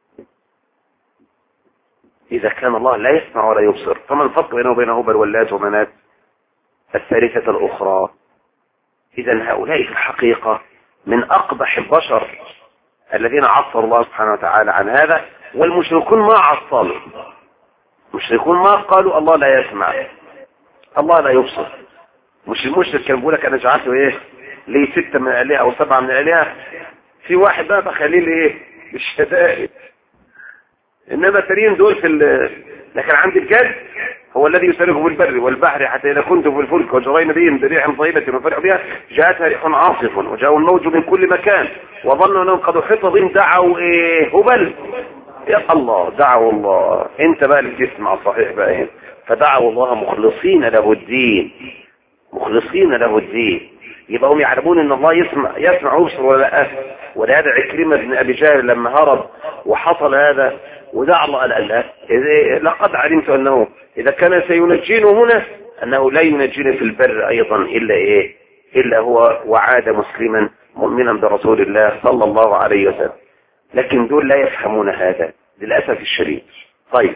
إذا كان الله لا يسمع ولا يبصر، فما الفرق بينه وبين هبل واللات ومنات الثالثة الأخرى؟ إذا هؤلاء في الحقيقة من أقبح البشر الذين عصروا الله سبحانه وتعالى عن هذا. والمشركون ما عصلوا، المشركون ما قالوا الله لا يسمع الله لا يبصر. مش المشرك كان بيقول لك انا جعلته ايه ليه ستة من الالهه او سبعة من الالهه، في واحد بقى بخليه ايه بالشدائد، انما ترين دول في لكن عند الجد هو الذي يسلكه بالبر والبحر حتى اذا كنتم في الفلك وجرين بهم بريح طيبه وفرحوا بها جاءتها ريح عاصف وجاءوا الموج من كل مكان وظنوا انهم قد احيط بهم دعوا ايه هبل. يا الله دعوا الله. انت بقى اللي بتسمع صحيح بقى هنا. فدعوا الله مخلصين له الدين، مخلصين له الدين. يبقى هم يعلمون ان الله يسمع يسمع ويبصر ولا لا. ولهذا عكرمة بن ابي جهل لما هرب وحصل هذا ودعا الله قال لا لقد علمت انه اذا كان سينجينه هنا انه لا ينجيني في البر ايضا الا ايه الا هو وعاد مسلما مؤمنا برسول الله صلى الله عليه وسلم. لكن دول لا يفهمون هذا للاسف الشديد. طيب،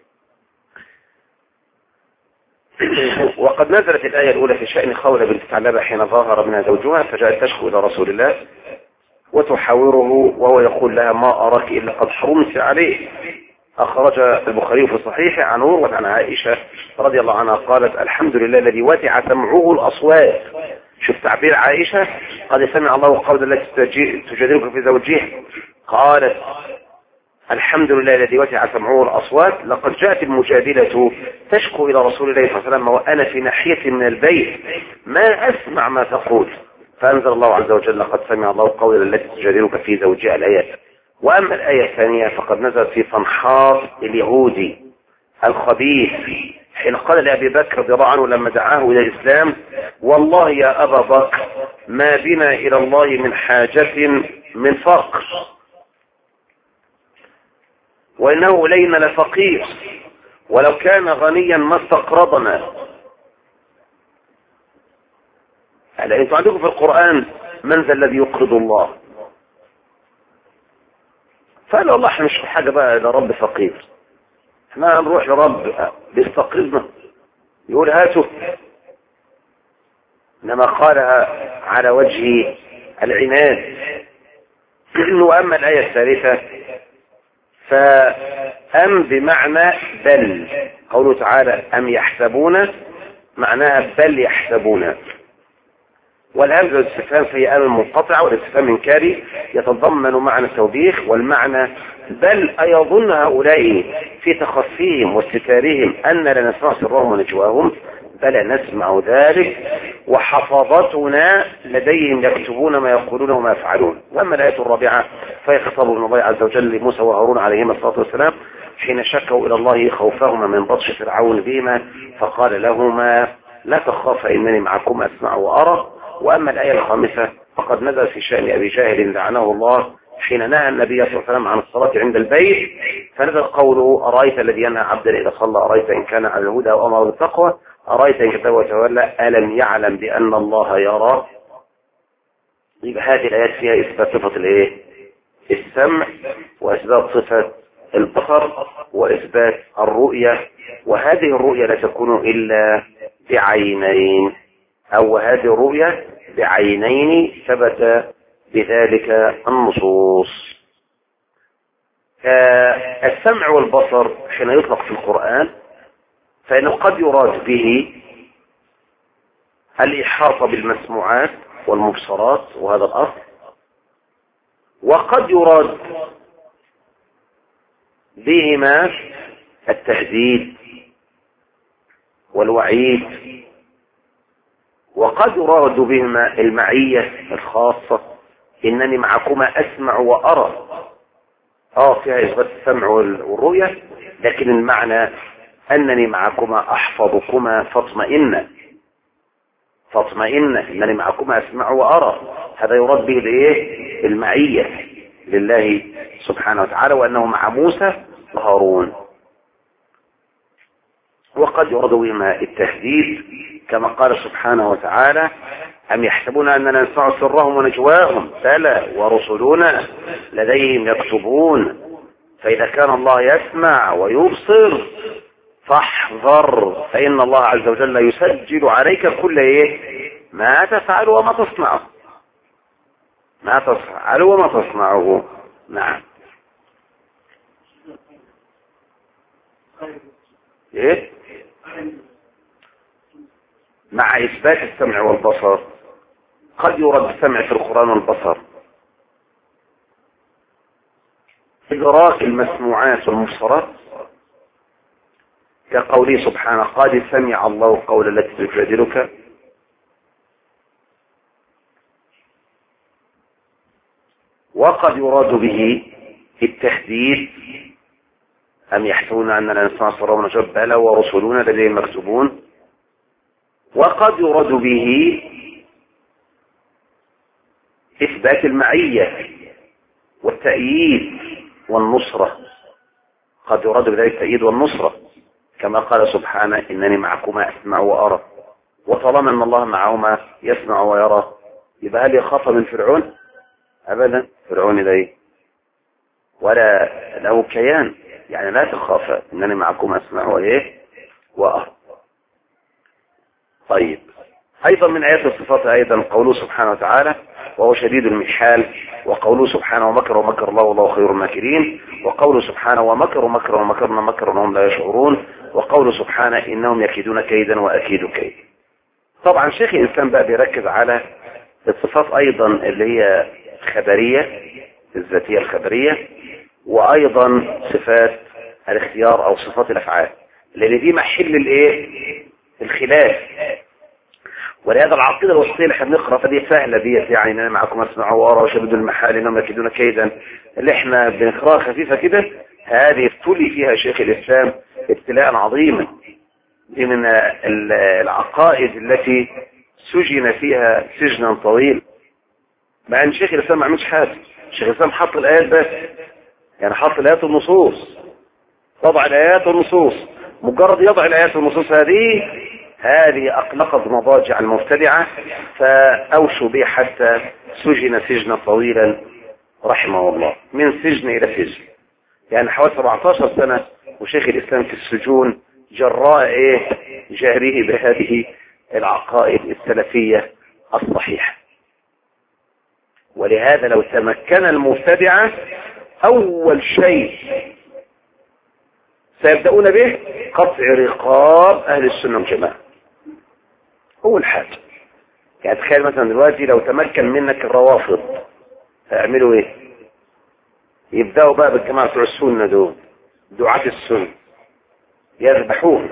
وقد نزلت الآية الأولى في شأن خولة بنت ثعلبة حين ظاهر منها زوجها فجاءت تشكو إلى رسول الله وتحاوره وهو يقول لها ما أراك إلا قد حرمت عليه. أخرج البخاري في صحيحه عن عروة عن عائشة رضي الله عنها قالت الحمد لله الذي وسع سمعه الأصوات. شوف تعبير عائشة قد سمع الله قول التي تجادلك في زوجها، قالت الحمد لله الذي وسع سمعه الأصوات. لقد جاءت المجادلة تشكو إلى رسول الله صلى الله عليه وسلم وأنا في ناحية من البيت ما أسمع ما تقول، فأنزل الله عز وجل قد سمع الله قول التي تجادلك في زوجها الآيات. وأما الآية الثانية فقد نزلت في صنحاط اليهودي الخبيث حين قال لأبي بكر رضي الله عنه لما دعاه إلى الإسلام والله يا أبا بكر ما بنا إلى الله من حاجة من فقر وإنه إلينا لفقير ولو كان غنيا ما استقرضنا. هلا انتوا عندكم في القرآن من ذا الذي يقرض الله؟ فقال والله احنا مش في حاجة بقى لرب فقير، احنا نروح لرب بيستقرضنا يقول هاتوا، انما قالها على وجه العناد. وأما الآية الثالثة فأم بمعنى بل، قوله تعالى أم يحسبون معناها بل يحسبون. والهمزة والاستفهام في أم منقطعة والاستفهام إنكاري يتضمن معنى التوبيخ والمعنى بل أيظن هؤلاء في تخفيهم واستتارهم أن لا نسمع سرهم ونجواهم؟ بل نسمع ذلك وحفظتنا لديهم يكتبون ما يقولون وما يفعلون. واما الايه الرابعه فهي خطاب من الله عز وجل لموسى وهارون عليهما الصلاه والسلام حين شكوا الى الله خوفهما من بطش فرعون بهما فقال لهما لا تخافا انني معكم اسمع وارى. واما الايه الخامسه فقد نزل في شأن أبي جاهل لعنه الله حين نهى النبي صلى الله عليه وسلم عن الصلاة عند البيت، فنزل قوله أرأيت الذي ينهى عبدا إذا صلى أرأيت إن كان على الهدى أو أمر بالتقوى أرأيت إن كذب وتولى ألم يعلم بأن الله يرى. يبقى هذه الآيات فيها إثبات صفة الإيه؟ السمع، وإثبات صفة البصر، وإثبات الرؤية، وهذه الرؤية لا تكون إلا بعينين، أو هذه الرؤية بعينين ثبت بذلك النصوص. السمع والبصر حين يطلق في القرآن فإنه قد يراد به الإحاطة بالمسموعات والمبصرات، وهذا الأصل، وقد يراد بهما التهديد والوعيد، وقد يراد بهما المعية الخاصة، إنني معكما أسمع وأرى. آه فيها إثبات السمع والرؤية، لكن المعنى أنني معكما أحفظكما فاطمئن فاطمئن إنني معكما أسمع وأرى. هذا يراد به الإيه؟ المعية لله سبحانه وتعالى، وأنه مع موسى وهارون. وقد يراد بهما التهديد كما قال سبحانه وتعالى أم يحسبون أننا نسمع سرهم ونجواهم بلى ورسلنا لديهم يكتبون. فإذا كان الله يسمع ويبصر فاحذر، فإن الله عز وجل يسجل عليك كل إيه؟ ما تفعل وما تصنعه ما تفعل وما تصنعه. نعم. إيه؟ مع إثبات السمع والبصر قد يرد السمع في القرآن والبصر إدراك المسموعات والمبصرات، كقوله سبحانه قد سمع الله قول التي تجادلك. وقد يراد به التهديد أم يحسبون أننا نسمع سرهم ونجواهم بلى ورسلنا لديهم مكتوبون. وقد يراد به إثبات المعية والتأييد والنصرة، قد يراد بذلك التأييد والنصرة كما قال سبحانه إنني معكما أسمع وأرى. وطالما أن الله معهما يسمع ويرى، يبقى هل يخاف من فرعون؟ أبدا. فرعون ده ولا له كيان، يعني لا تخاف، إنني معكما أسمع وإيه وأرى. طيب، أيضا من آيات الصفات أيضا قوله سبحانه وتعالى وهو شديد المحال، وقوله سبحانه ومكر ومكر الله والله خير الماكرين، وقوله سبحانه ومكروا مكرا ومكرنا مكرا وهم لا يشعرون، وقوله سبحانه إنهم يكيدون كيدا وأكيد كيد. طبعا شيخ الإنسان بقى بيركز على الصفات أيضا اللي هي خبرية، الذاتية الخبرية، وأيضا صفات الاختيار أو صفات الأفعال، لأن دي محل الإيه؟ الخلاف. ولهذا العقيدة الوسطية اللي احنا بنقرأ فدي سهلة ديت، يعني انا معكم اسمع وارى وشدد المحال انهم يكيدون كيدا، اللي احنا بنقراها خفيفة كده، هذه ابتلي فيها شيخ الاسلام ابتلاء عظيما. دي من العقائد التي سجن فيها سجنا طويل، مع ان شيخ الاسلام ما عملش حاجة. شيخ الاسلام حط الايات بس، يعني حط الايات والنصوص، وضع الايات والنصوص. مجرد يضع الايات والنصوص هذه هذه أقلقت مضاجع المبتدعة، فأوشوا به حتى سجن سجنا طويلا رحمه الله، من سجن إلى سجن، يعني حوالي سبعة عشر سنة وشيخ الإسلام في السجون جراء إيه؟ جهره بهذه العقائد السلفية الصحيحة. ولهذا لو تمكن المبتدعة أول شيء سيبدأون به قطع رقاب أهل السنة والجماعة، أول حاجة. يعني تخيل مثلا دلوقتي لو تمكن منك الروافض هيعملوا ايه؟ يبدأوا بقى بالجماعة بتوع السنة دول دعاة السنة يذبحون.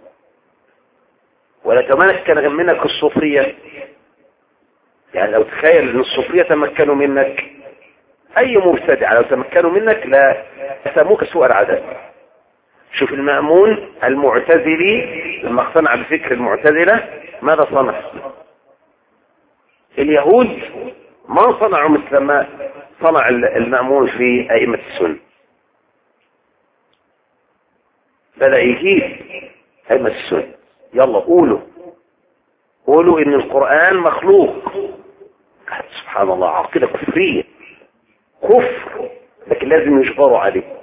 ولا تمكن منك الصوفية، يعني لو تخيل ان الصوفية تمكنوا منك، اي مبتدع لو تمكنوا منك لا يسموك سوء العذاب. شوف المأمون المعتزلي لما اقتنع بفكر المعتزلة ماذا صنع؟ اليهود ما صنعوا مثل ما صنع المأمون في أئمة السنة. بدأ يجيب أئمة السنة، يلا قولوا قولوا إن القرآن مخلوق. سبحان الله، عقيدة كفرية، كفر، لكن لازم يجبروا عليه.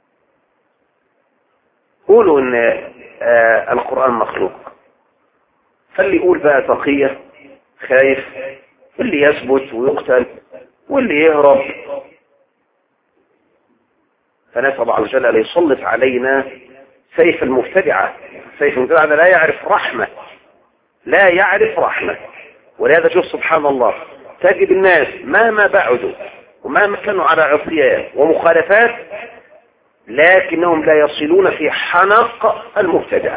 قولوا إن آه القرآن مخلوق. فاللي يقول بقى تقية خايف، واللي يثبت ويقتل، واللي يهرب. فنسأل الله عز وجل أن يسلط علينا سيف المبتدعة. سيف المبتدعة لا يعرف رحمة، لا يعرف رحمة. ولهذا شوف سبحان الله، تجد الناس مهما بعدوا ومهما كانوا على عصيان ومخالفات، لكنهم لا يصلون في حنق المبتدع.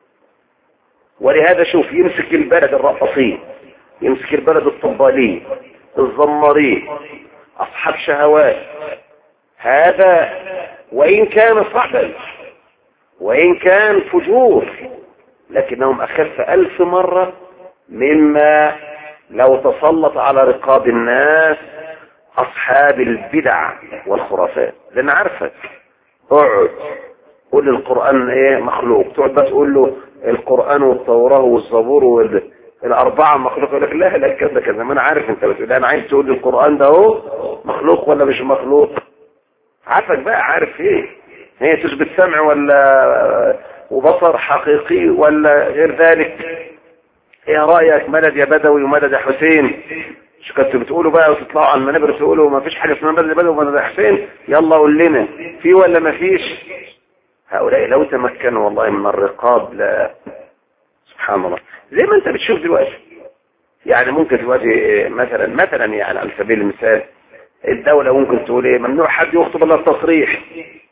ولهذا شوف يمسك البلد الرقصين، يمسك البلد الطبالين، الزمارين، أصحاب شهوات، هذا وإن كان صعبا وإن كان فجور، لكنهم أخف ألف مرة مما لو تسلط على رقاب الناس أصحاب البدع والخرافات. لأن عارفك، اقعد قول القرآن ايه مخلوق، تقعد بس تقول له القرآن والتوراة والزبور والأربعة مخلوق، يقول لك لا لا كذا كذا. ما أنا عارف أنت بتقول، أنا عايز تقول لي القرآن ده هو مخلوق ولا مش مخلوق. عارفك بقى، عارف ايه هي تثبت سمع ولا وبصر حقيقي ولا غير ذلك. ايه رأيك؟ مدد يا بدوي ومدد يا حسين. مش كنتوا بتقولوا بقى وتطلعوا على المنابر تقولوا ما فيش حاجة اسمها مدد يا بدوي ومدد يا حسين؟ يلا قول لنا في ولا ما فيش. هؤلاء لو تمكنوا والله من الرقاب، لا سبحان الله. زي ما انت بتشوف دلوقتي، يعني ممكن دلوقتي مثلا مثلا يعني على سبيل المثال الدولة ممكن تقول ايه ممنوع حد يخطب الا التصريح،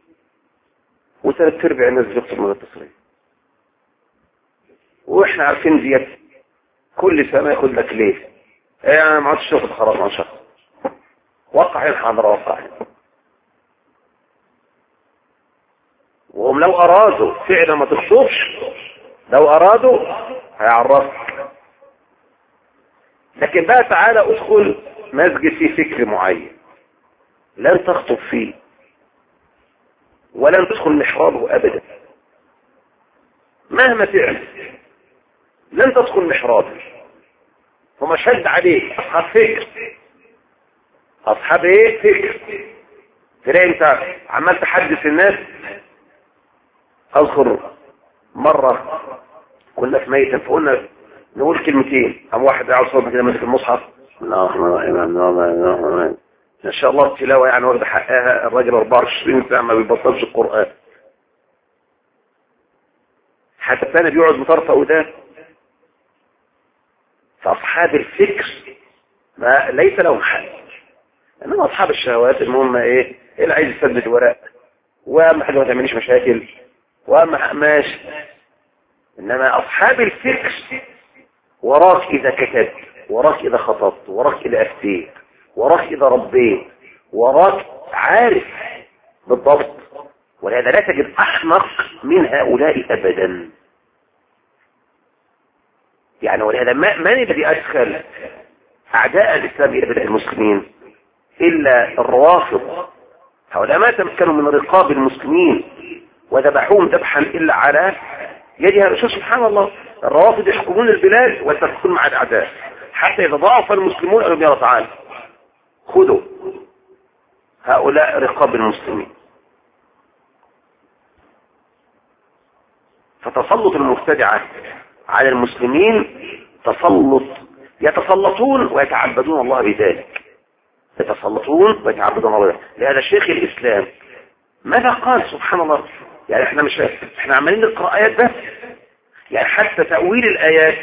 وثلاث ارباع الناس بيخطب من التصريح. واحنا عارفين ديت كل سنة ياخد لك ليه؟ ايه انا ما عادش تاخد خلاص عن شخص وقع الحاضر وقع. وهم لو ارادوا فعلا ما تخطبش، لو ارادوا هيعرفك. لكن بقى تعالى ادخل مسجد فيه فكر معين لن تخطب فيه ولن تدخل محرابه ابدا، مهما تعمل لن تدخل محرابه. هم شد عليك اصحاب فكر، اصحاب ايه فكر. تلاقي انت عمال تحدث الناس. اذكر مرة كنا في ميتة فقلنا نقول كلمتين، قام واحد قاعد صوت كده ماسك المصحف، ان شاء الله التلاوة يعني واخد حقها. الراجل أربعة وعشرين ساعة ما بيبطلش القرآن، حتى الثاني بيقعد مطرفة وده. فأصحاب الفكر ما ليس لهم حل، انما اصحاب الشهوات المهم ايه اللي عايز يثبت ورق، واهم حاجه ما تعمليش مشاكل، واهم ماشي. انما اصحاب الفكر وراك اذا كتبت، وراك اذا خطبت، وراك اذا افتيت، وراك اذا ربيت، وراك عارف بالضبط. ولهذا لا تجد احمق من هؤلاء ابدا. يعني ولهذا من الذي ادخل اعداء الاسلام الى بلاد المسلمين الا الروافض. هؤلاء ما تمكنوا من رقاب المسلمين وذبحوهم ذبحا الا على يدها. سبحان الله، الروافض يحكمون البلاد ويتفقون مع الاعداء حتى اذا ضعف المسلمون قالوا يا تعالى خذوا هؤلاء رقاب المسلمين. فتسلط المبتدعة على المسلمين تسلط، يتسلطون ويتعبدون الله بذلك، يتسلطون ويتعبدون الله بذلك. لهذا الشيخ الإسلام ماذا قال؟ سبحان الله. يعني احنا مش احنا عمالين نقرأ آيات بس، يعني حتى تأويل الآيات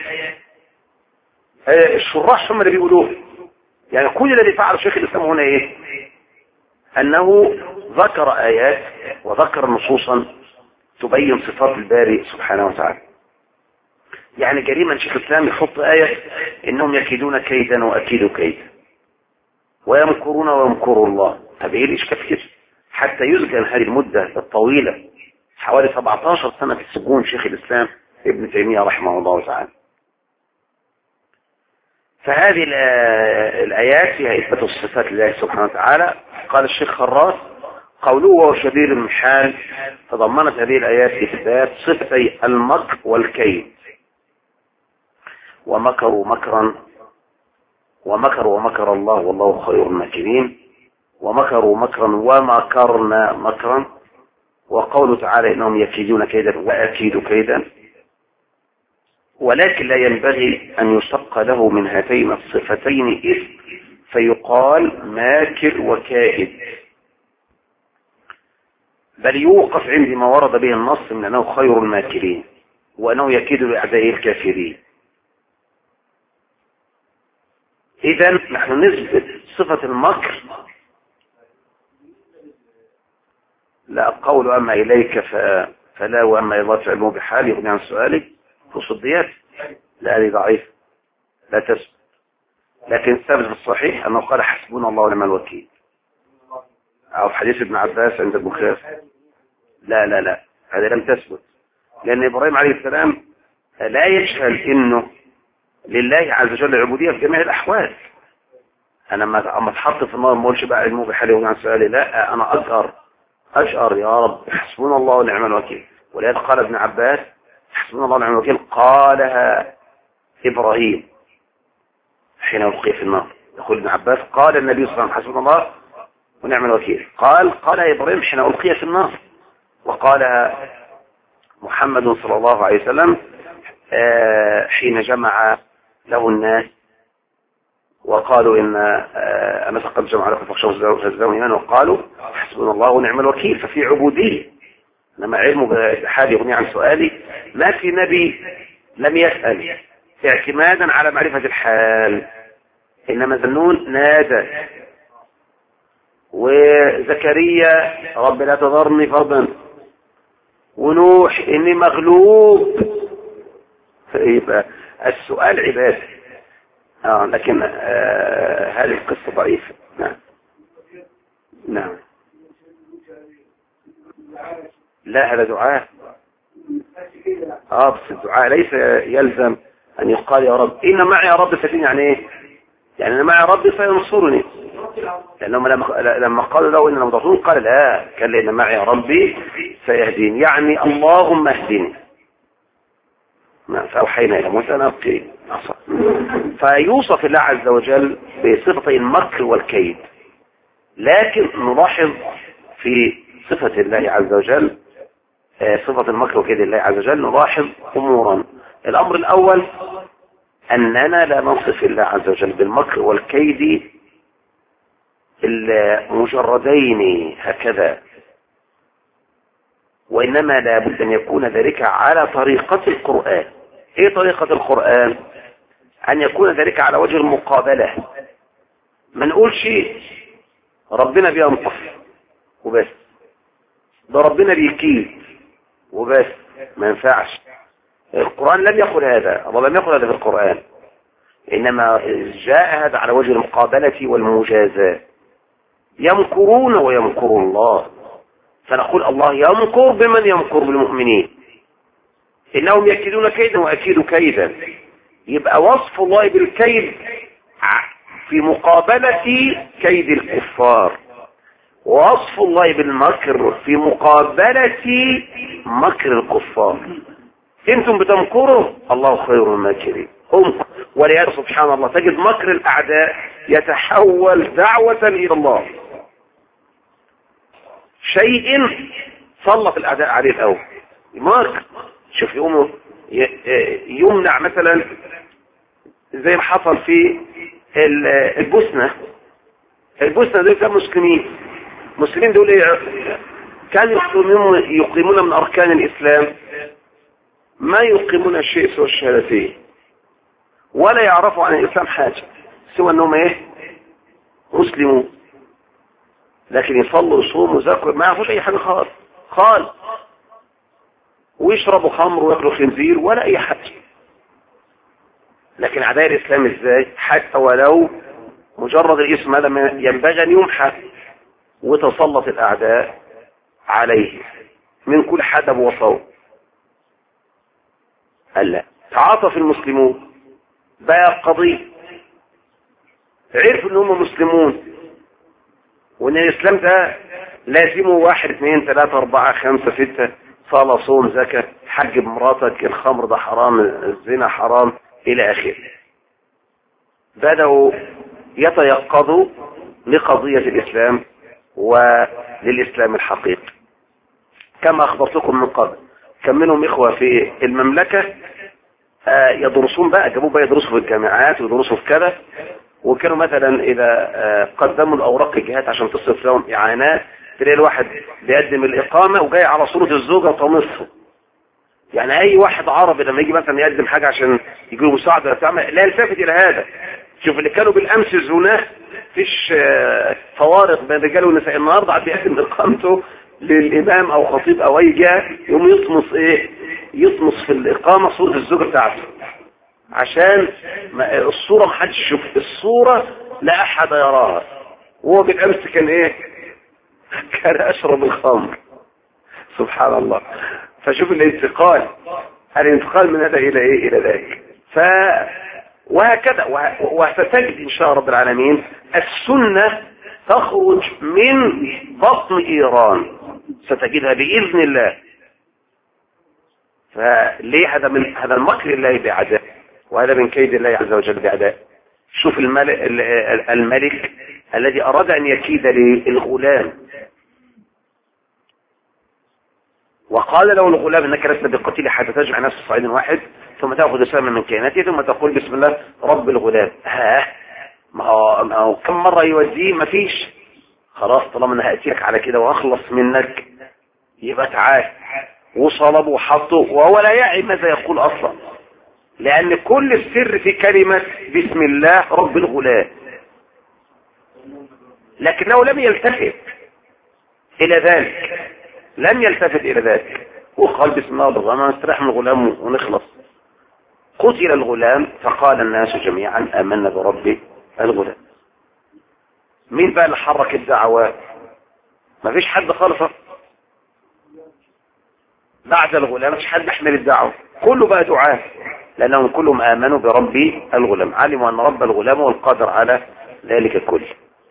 الشراح هم اللي بيقولوه. يعني كل الذي فعله شيخ الإسلام هنا ايه؟ أنه ذكر آيات وذكر نصوصا تبين صفات الباري سبحانه وتعالى. يعني جريما شيخ الإسلام يحط آية إنهم يكيدون كيدا وأكيد كيدا ويمكرون ويمكر الله. طب ايه الإشكال كده؟ حتى يسجن هذه المدة الطويلة حوالي سبعة عشر سنة في السجون شيخ الإسلام ابن تيمية رحمه الله تعالى. فهذه الآيات فيها إثبات الصفات لله سبحانه وتعالى. قال الشيخ خراس: قوله وهو شديد المحال تضمنت هذه الآيات إثبات صفتي المكر والكيد. ومكروا مكرا ومكروا ومكر الله والله خير الماكرين، ومكروا مكرا ومكرنا مكرا. وقوله تعالى: إنهم يكيدون كيدا وأكيد كيدا. ولكن لا ينبغي أن يشتق له من هاتين الصفتين اسم فيقال ماكر وكائد، بل يوقف عند ما ورد به النص من أنه خير الماكرين وأنه يكيد لأعدائه الكافرين. إذن نحن نثبت صفة المكر. لا قول أما إليك فلا وأما الله فعلمه بحال يغني عن سؤالك وصديات، لا هذه ضعيف لا تثبت. لكن ثبت الصحيح أنه قال حسبنا الله ونعم الوكيل، أو في حديث ابن عباس عند البخاري. لا لا لا هذا لم تثبت، لأن إبراهيم عليه السلام لا يجهل إنه لله عز وجل العبودية في جميع الأحوال. أنا لما اتحط في النار ما اقولش بقى علمه بحالي يغني عن سؤالي، لا أنا أشعر أشعر يا رب حسبنا الله ونعم الوكيل. ولذلك قال ابن عباس حسبنا الله ونعم الوكيل قالها إبراهيم حين ألقي في النار. يقول ابن عباس قال النبي صلى الله عليه وسلم حسبنا الله ونعم الوكيل، قال قالها إبراهيم حين ألقي في النار، وقالها محمد صلى الله عليه وسلم حين جمع له الناس وقالوا إن أنا قد جمع لكم فاخشوا فازدادوا إيمانا وقالوا حسبنا الله ونعم الوكيل. ففي عبودية، لما علمه بحال يغني عن سؤالي. ما في نبي لم يسأل اعتمادا على معرفة الحال، إنما ذنون نادى، وزكريا رب لا تذرني فردا، ونوح إني مغلوب. يبقى السؤال عبادة. آه لكن آه هذه القصة ضعيفة. نعم نعم لا هذا دعاء. اه بس الدعاء ليس يلزم ان يقال يا رب ان معي يا رب ستين. يعني ايه؟ يعني انا معي ربي فينصرني. لانهم لما لما قالوا له اننا مضطرون قال لا، قال لي ان معي ربي سيهدين، يعني اللهم اهدني. فأوحينا إلى موسى أن ألقي عصا. فيوصف الله عز وجل بصفتي المكر والكيد. لكن نلاحظ في صفة الله عز وجل صفة المكر وكيد الله عز وجل نلاحظ أمورا. الأمر الأول أننا لا نصف الله عز وجل بالمكر والكيد المجردين هكذا، وإنما لا بد أن يكون ذلك على طريقة القرآن. إيه طريقة القرآن؟ أن يكون ذلك على وجه المقابلة. ما نقولش ربنا بينقص وبس، ده ربنا بيكيد وبس، ما ينفعش. القرآن لم يقل هذا، الله لم يقل هذا في القرآن، إنما جاء هذا على وجه المقابلة والمجازاة. يمكرون ويمكر الله، فنقول الله يمكر بمن يمكر بالمؤمنين، إنهم يكيدون كيدا وأكيد كيدا. يبقى وصف الله بالكيد في مقابلة كيد الكفار، ووصف الله بالمكر في مقابلة مكر الكفار. انتم بتمكروا، الله خير الماكرين. ولهذا سبحان الله تجد مكر الأعداء يتحول دعوة إلى الله. شيء سلط الأعداء عليه الأول مكر. شوف يومه يمنع مثلا زي ما حصل في البوسنة. البوسنة دول كانوا مسلمين. مسلمين دول كانوا يقيمون من أركان الإسلام ما يقيمون الشيء سوى الشهادتين، ولا يعرفوا عن الإسلام حاجة سوى أنهم إيه؟ مسلمون. لكن يصلوا ويصوموا ويذاكروا ما يعرفوش أي حاجة خالص خالص، ويشربوا خمر ويأكلوا خنزير ولا أي حاجة. لكن أعداء الإسلام إزاي؟ حتى ولو مجرد الاسم هذا ينبغي أن يمحى، وتسلط الأعداء عليه من كل حدب وصوت. ألا تعاطف المسلمون بقى قضية عرفوا ان هم مسلمون وان الاسلام ده لازمه واحد اثنين ثلاثة اربعة خمسة ستة، صلاة صوم زكاة حج بمراتك، الخمر ده حرام، الزنا حرام الى اخره. بدأوا يتيقظوا لقضية الاسلام وللاسلام الحقيقي. كما اخبرتكم من قبل كم منهم اخوة في المملكة يدرسون بقى، جابوا بقى يدرسوا في الجامعات ويدرسوا في كذا، وكانوا مثلا اذا قدموا الاوراق الجهات عشان تصرف لهم اعانات، تلاقي الواحد بيقدم الاقامة وجاي على صورة الزوجة وطمسه. يعني اي واحد عربي لما يجي مثلا يقدم حاجة عشان يجيله مساعدة لا يلتفت الى هذا. شوف اللي كانوا بالامس الزناه فيش فوارق بين الرجال والنساء، النهارده عم بيقدم اقامته للامام او خطيب او اي جهه يقوم يطمس ايه؟ يطمس في الاقامه صوره الزوجه بتاعته عشان الصوره ما حدش يشوف الصوره، لا احد يراها. وهو بالامس كان ايه؟ كان اشرب الخمر. سبحان الله. فشوف الانتقال، الانتقال من هذا الى ايه؟ الى ذاك. ف وهكذا وستجد ان شاء رب العالمين السنة تخرج من بطن ايران، ستجدها باذن الله. فليه؟ هذا من هذا المكر الله باعداء، وهذا من كيد الله عز وجل باعداء. شوف الملك, الملك الذي اراد ان يكيد للغلام، وقال له الغلام انك لست بالقتيل حتى تجمع نفس صعيد واحد ثم تأخذ سهما من كيناته ثم تقول بسم الله رب الغلام. ها ما هو كم مرة يوديه؟ ما فيش. خلاص طالما انا هأتيك على كده واخلص منك يبقى تعال. وصلب وحطه وهو لا يعي ماذا يقول اصلا، لان كل السر في كلمة بسم الله رب الغلام. لكنه لم يلتفت الى ذلك، لم يلتفت الى ذلك وقال بسم الله رب الغلام نستريح من الغلام ونخلص. قتل الغلام فقال الناس جميعا آمنا برب الغلام. مين بقى اللي حرك الدعوة؟ ما فيش حد خالص بعد الغلام، مش حد يحمل الدعوة، كله بقى دعاة، لأنهم كلهم آمنوا برب الغلام، علموا أن رب الغلام هو القادر على ذلك كله.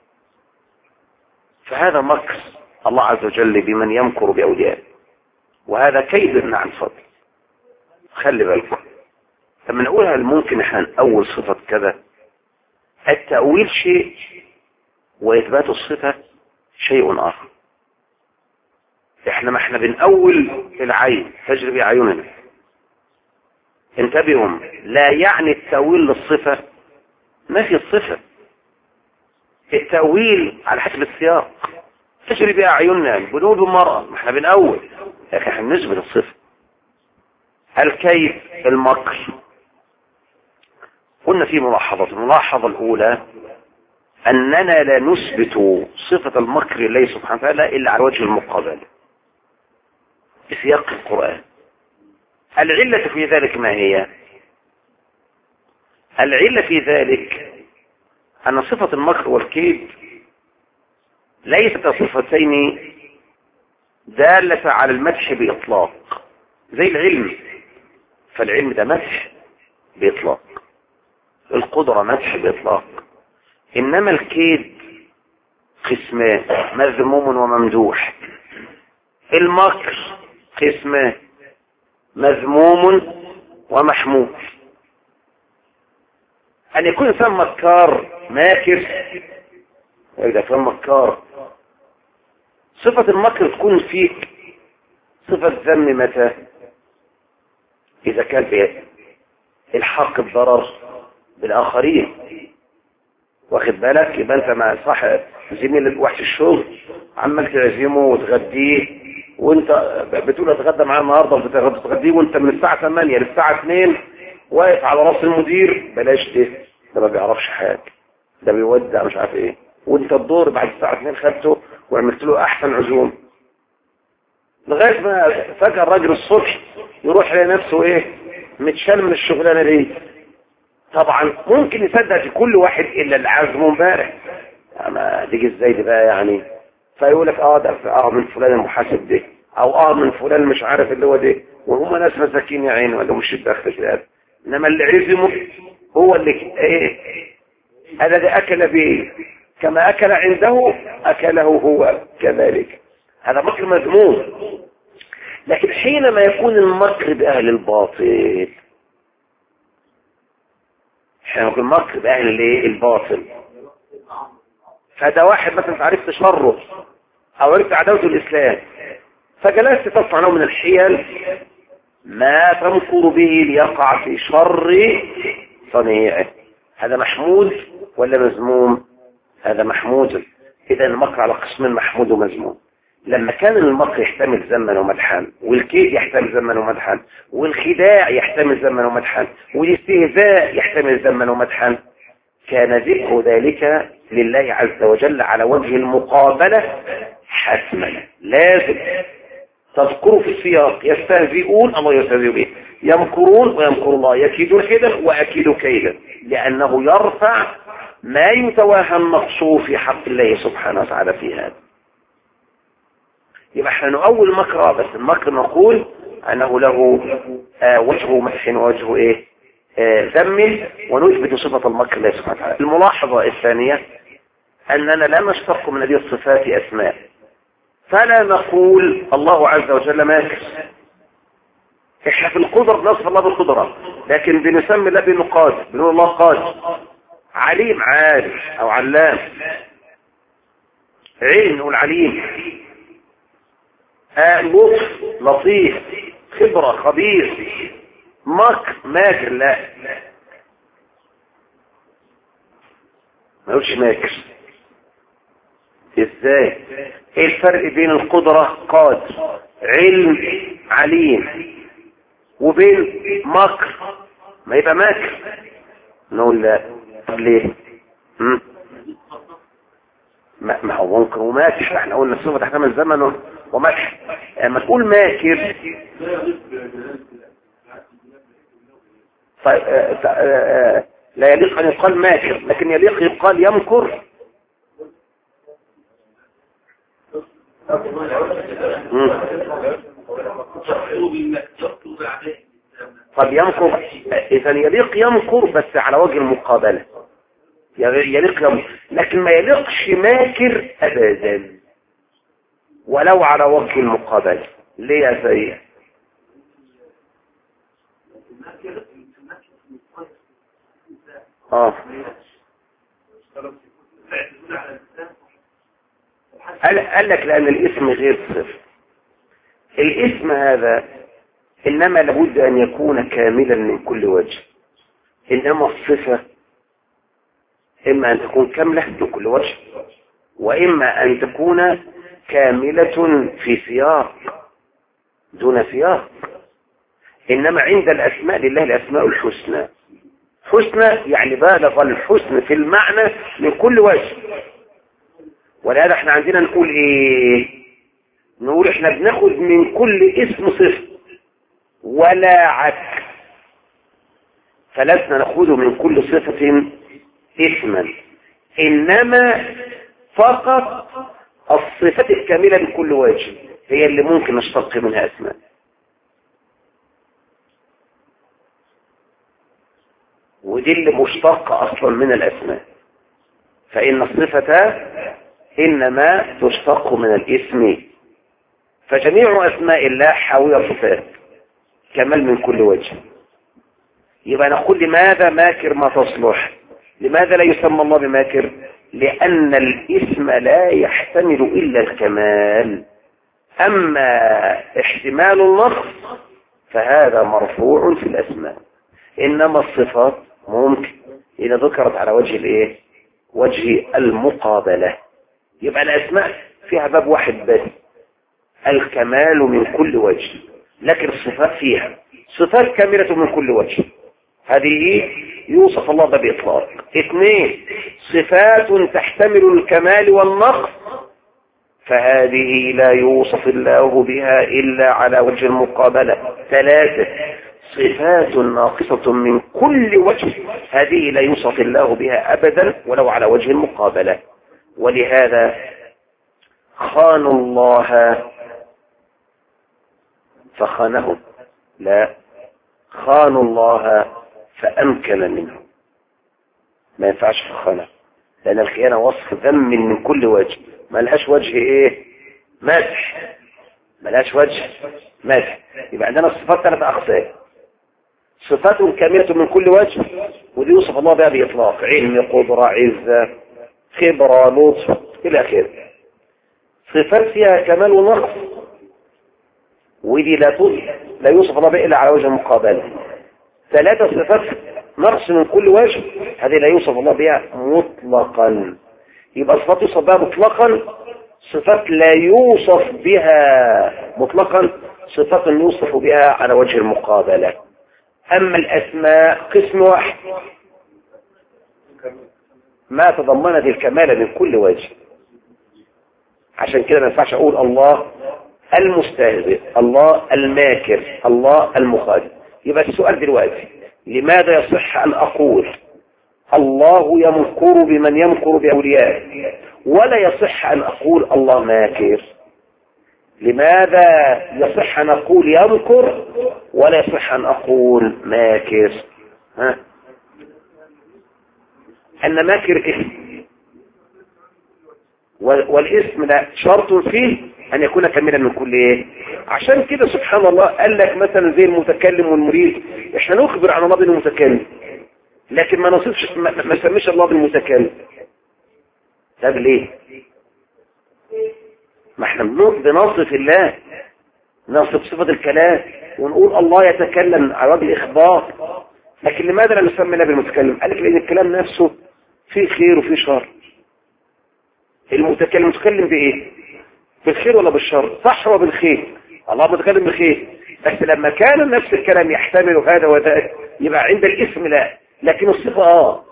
فهذا مكر الله عز وجل بمن يمكر بأوليائه، وهذا كيد عن فضل. خلي بالكم لما نقولها الممكن احنا اول صفة كذا، التأويل شيء واثبات الصفة شيء اخر. احنا ما احنا بنأول العين تجري باعيننا، انتبهوا، لا يعني التأويل للصفة نفي الصفة. التأويل على حسب السياق، تجري باعيننا بنود المرأة، ما احنا بنأول، لكن احنا بنثبت الصفة. الكيد المكر. قلنا في ملاحظة، الملاحظة الأولى أننا لا نثبت صفة المكر لله سبحانه وتعالى إلا على وجه المقابل في سياق القرآن. العلة في ذلك ما هي؟ العلة في ذلك أن صفة المكر والكيد ليست صفتين دالة على المدح بإطلاق زي العلم، فالعلم ده مدح بإطلاق، القدرة مدح بإطلاق. إنما الكيد قسمان، مذموم وممدوح. المكر قسمان، مذموم ومحمود. أن يكون إنسان مكار ماكر، إذا كان مكار صفة المكر تكون فيك صفة ذم متى؟ إذا كان الحق الضرر بالآخرين، واخد بالك؟ يبقى أنت مع صاحب زميل وحش الشغل عمال تعزمه وتغديه، وأنت بتقول أتغدى معاه النهارده وبتغديه وأنت من الساعة ثمانية للساعة اثنين واقف على راس المدير. بلاش ده، ده ما بيعرفش حاجة، ده بيودع مش عارف إيه، وأنت الدور بعد الساعة اثنين خدته وعملت له أحسن عزوم، لغاية ما فجأة الراجل الصبح يروح لنفسه ايه؟ متشال من الشغلانة دي. طبعا ممكن يصدق في كل واحد الا اللي عازمه امبارح، اما تيجي ازاي دي بقى يعني؟ فيقول لك اه ده اه من فلان المحاسب ده، او اه من فلان مش عارف اللي هو ده، وهم ناس مساكين يا عيني ولا مش داخل كده. انما اللي عزمه هو اللي ايه؟ الذي أكل به كما أكل عنده أكله هو كذلك. هذا مكر مذموم. لكن حينما يكون المكر بأهل الباطل، حينما يكون المكر بأهل الباطل، فهذا واحد مثلا عرفت شره أو عرفت عداوة الإسلام، فجلست تصنع نوع من الحيل ما تمكر به ليقع في شر صنيعه. هذا محمود ولا مذموم؟ هذا محمود. إذا المكر على قسم محمود ومذموم. لما كان المكر يحتمل ذما ومدحا، والكيد يحتمل ذما ومدحا، والخداع يحتمل ذما ومدحا، والاستهزاء يحتمل ذما ومدحا، كان ذكر ذلك لله عز وجل على وجه المقابلة حتما لازم تذكروا في السياق. يستهزئون الله يستهزئ به، يمكرون ويمكر الله، يكيدون كيدا وأكيد كيدا، لأنه يرفع ما يتوهم مقصود في حق الله سبحانه وتعالى في هذا. يبقى احنا نؤول مكر، بس المكر نقول أنه له آه وجه مدح ووجه ايه آه ذم، ونثبت صفة المكر لله سبحانه وتعالى. الملاحظة الثانية أننا لا نشتق من هذه الصفات أسماء، فلا نقول الله عز وجل ماكر. احنا في القدرة نصف الله بالقدرة، لكن بنسمي الله بانه قادر، بنقول الله قادر. عليم عالم او علام، علم نقول عليم، آه لطف لطيف، خبرة خبير. مكر ماكر لا، ما يقولش ماكر. ازاي؟ ايه الفرق بين القدرة قادر، علم عليم، وبين مكر ما يبقى ماكر؟ نقول لا. طب ليه؟ هم؟ ما هو ممكن وماكر، احنا قلنا الصفة تحتمل زمن ومدح. اما تقول ماكر طيب آه آه لا يليق ان يقال ماكر، لكن يليق يقال يمكر. طب يمكر، اذا يليق يمكر بس على وجه المقابلة، يليق يمكر، لكن ما يليقش ماكر ابدا ولو على وجه المقابلة. ليه يا سيد؟ اه قال لك لأن الاسم غير صفة. الاسم هذا إنما لابد أن يكون كاملا من كل وجه، إنما الصفة إما أن تكون كاملة من كل وجه، وإما أن تكون كاملة في سياق دون سياق. إنما عند الأسماء لله الأسماء الحسنى، حسنى يعني بالغ الحسن في المعنى من كل وجه. ولهذا احنا عندنا نقول ايه؟ نقول احنا بناخد من كل اسم صفة ولا عكس، فلسنا ناخده من كل صفة اسما، انما فقط الصفات الكاملة من كل وجه هي اللي ممكن نشتق منها اسماء. ودي اللي مشتقة اصلا من الاسماء، فان الصفة انما تشتق من الاسم. فجميع اسماء الله حاوية صفات كمال من كل وجه. يبقى نقول لماذا ماكر ما تصلح؟ لماذا لا يسمى الله بماكر؟ لأن الاسم لا يحتمل إلا الكمال، أما احتمال النقص فهذا مرفوع في الأسماء، إنما الصفات ممكن إذا ذكرت على وجه الإيه؟ وجه المقابلة. يبقى الأسماء فيها باب واحد بس، الكمال من كل وجه، لكن الصفات فيها صفات كاملة من كل وجه، هذه يوصف الله بإطلاق. اثنين، صفات تحتمل الكمال والنقص، فهذه لا يوصف الله بها إلا على وجه المقابلة. ثلاثة، صفات ناقصة من كل وجه، هذه لا يوصف الله بها أبدا ولو على وجه المقابلة. ولهذا خانوا الله فخانهم، لا، خانوا الله فأمكن منه. ما ينفعش في الخانة، لأن الخيانة وصف ذم من كل وجه، ما لهاش وجه ايه مدح، ما لهاش وجه مدح. يبقى عندنا الصفات ثلاث أقسام: صفات كاملة من كل وجه، ودي يوصف الله بها بإطلاق: علم، قدرة، عزة، خبرة، لطف إلى آخره. صفات فيها كمال ونقص، ودي لا لا يوصف الله بها إلا على وجه المقابلة. ثلاثة صفات نقص من كل وجه، هذه لا يوصف الله بها مطلقا. يبقى صفات يوصف بها مطلقا، صفات لا يوصف بها مطلقا، صفات يوصف بها على وجه المقابلة. أما الأسماء قسم واحد، ما تضمنت الكمال من كل وجه. عشان كده ما ينفعش أقول الله المستهزئ، الله الماكر، الله المخادع. يبقى السؤال دلوقتي: لماذا يصح أن أقول الله يمكر بمن يمكر بأوليائه، ولا يصح أن أقول الله ماكر؟ لماذا يصح أن أقول يمكر ولا يصح أن أقول ماكر؟ ها؟ أن ماكر اسم، والاسم لا شرط فيه أن يكون كاملا من كل إيه. عشان كده سبحان الله قال لك مثلا زي المتكلم والمريد، إحنا نخبر عن الله بأنه متكلم، لكن ما نصفش ما نسميش الله بالمتكلم. طب ليه؟ ما احنا بنصف الله، نصف صفة الكلام ونقول الله يتكلم على وجه الإخبار، لكن لماذا لا نسمي الله بالمتكلم؟ قال لك لأن الكلام نفسه فيه خير وفيه شر. المتكلم متكلم بإيه؟ بالخير ولا بالشر؟ صح، وبالخير. الله متكلم بالخير، بس لما كان نفس الكلام يحتمل هذا وذاك يبقى عند الاسم لا، لكن الصفة اه.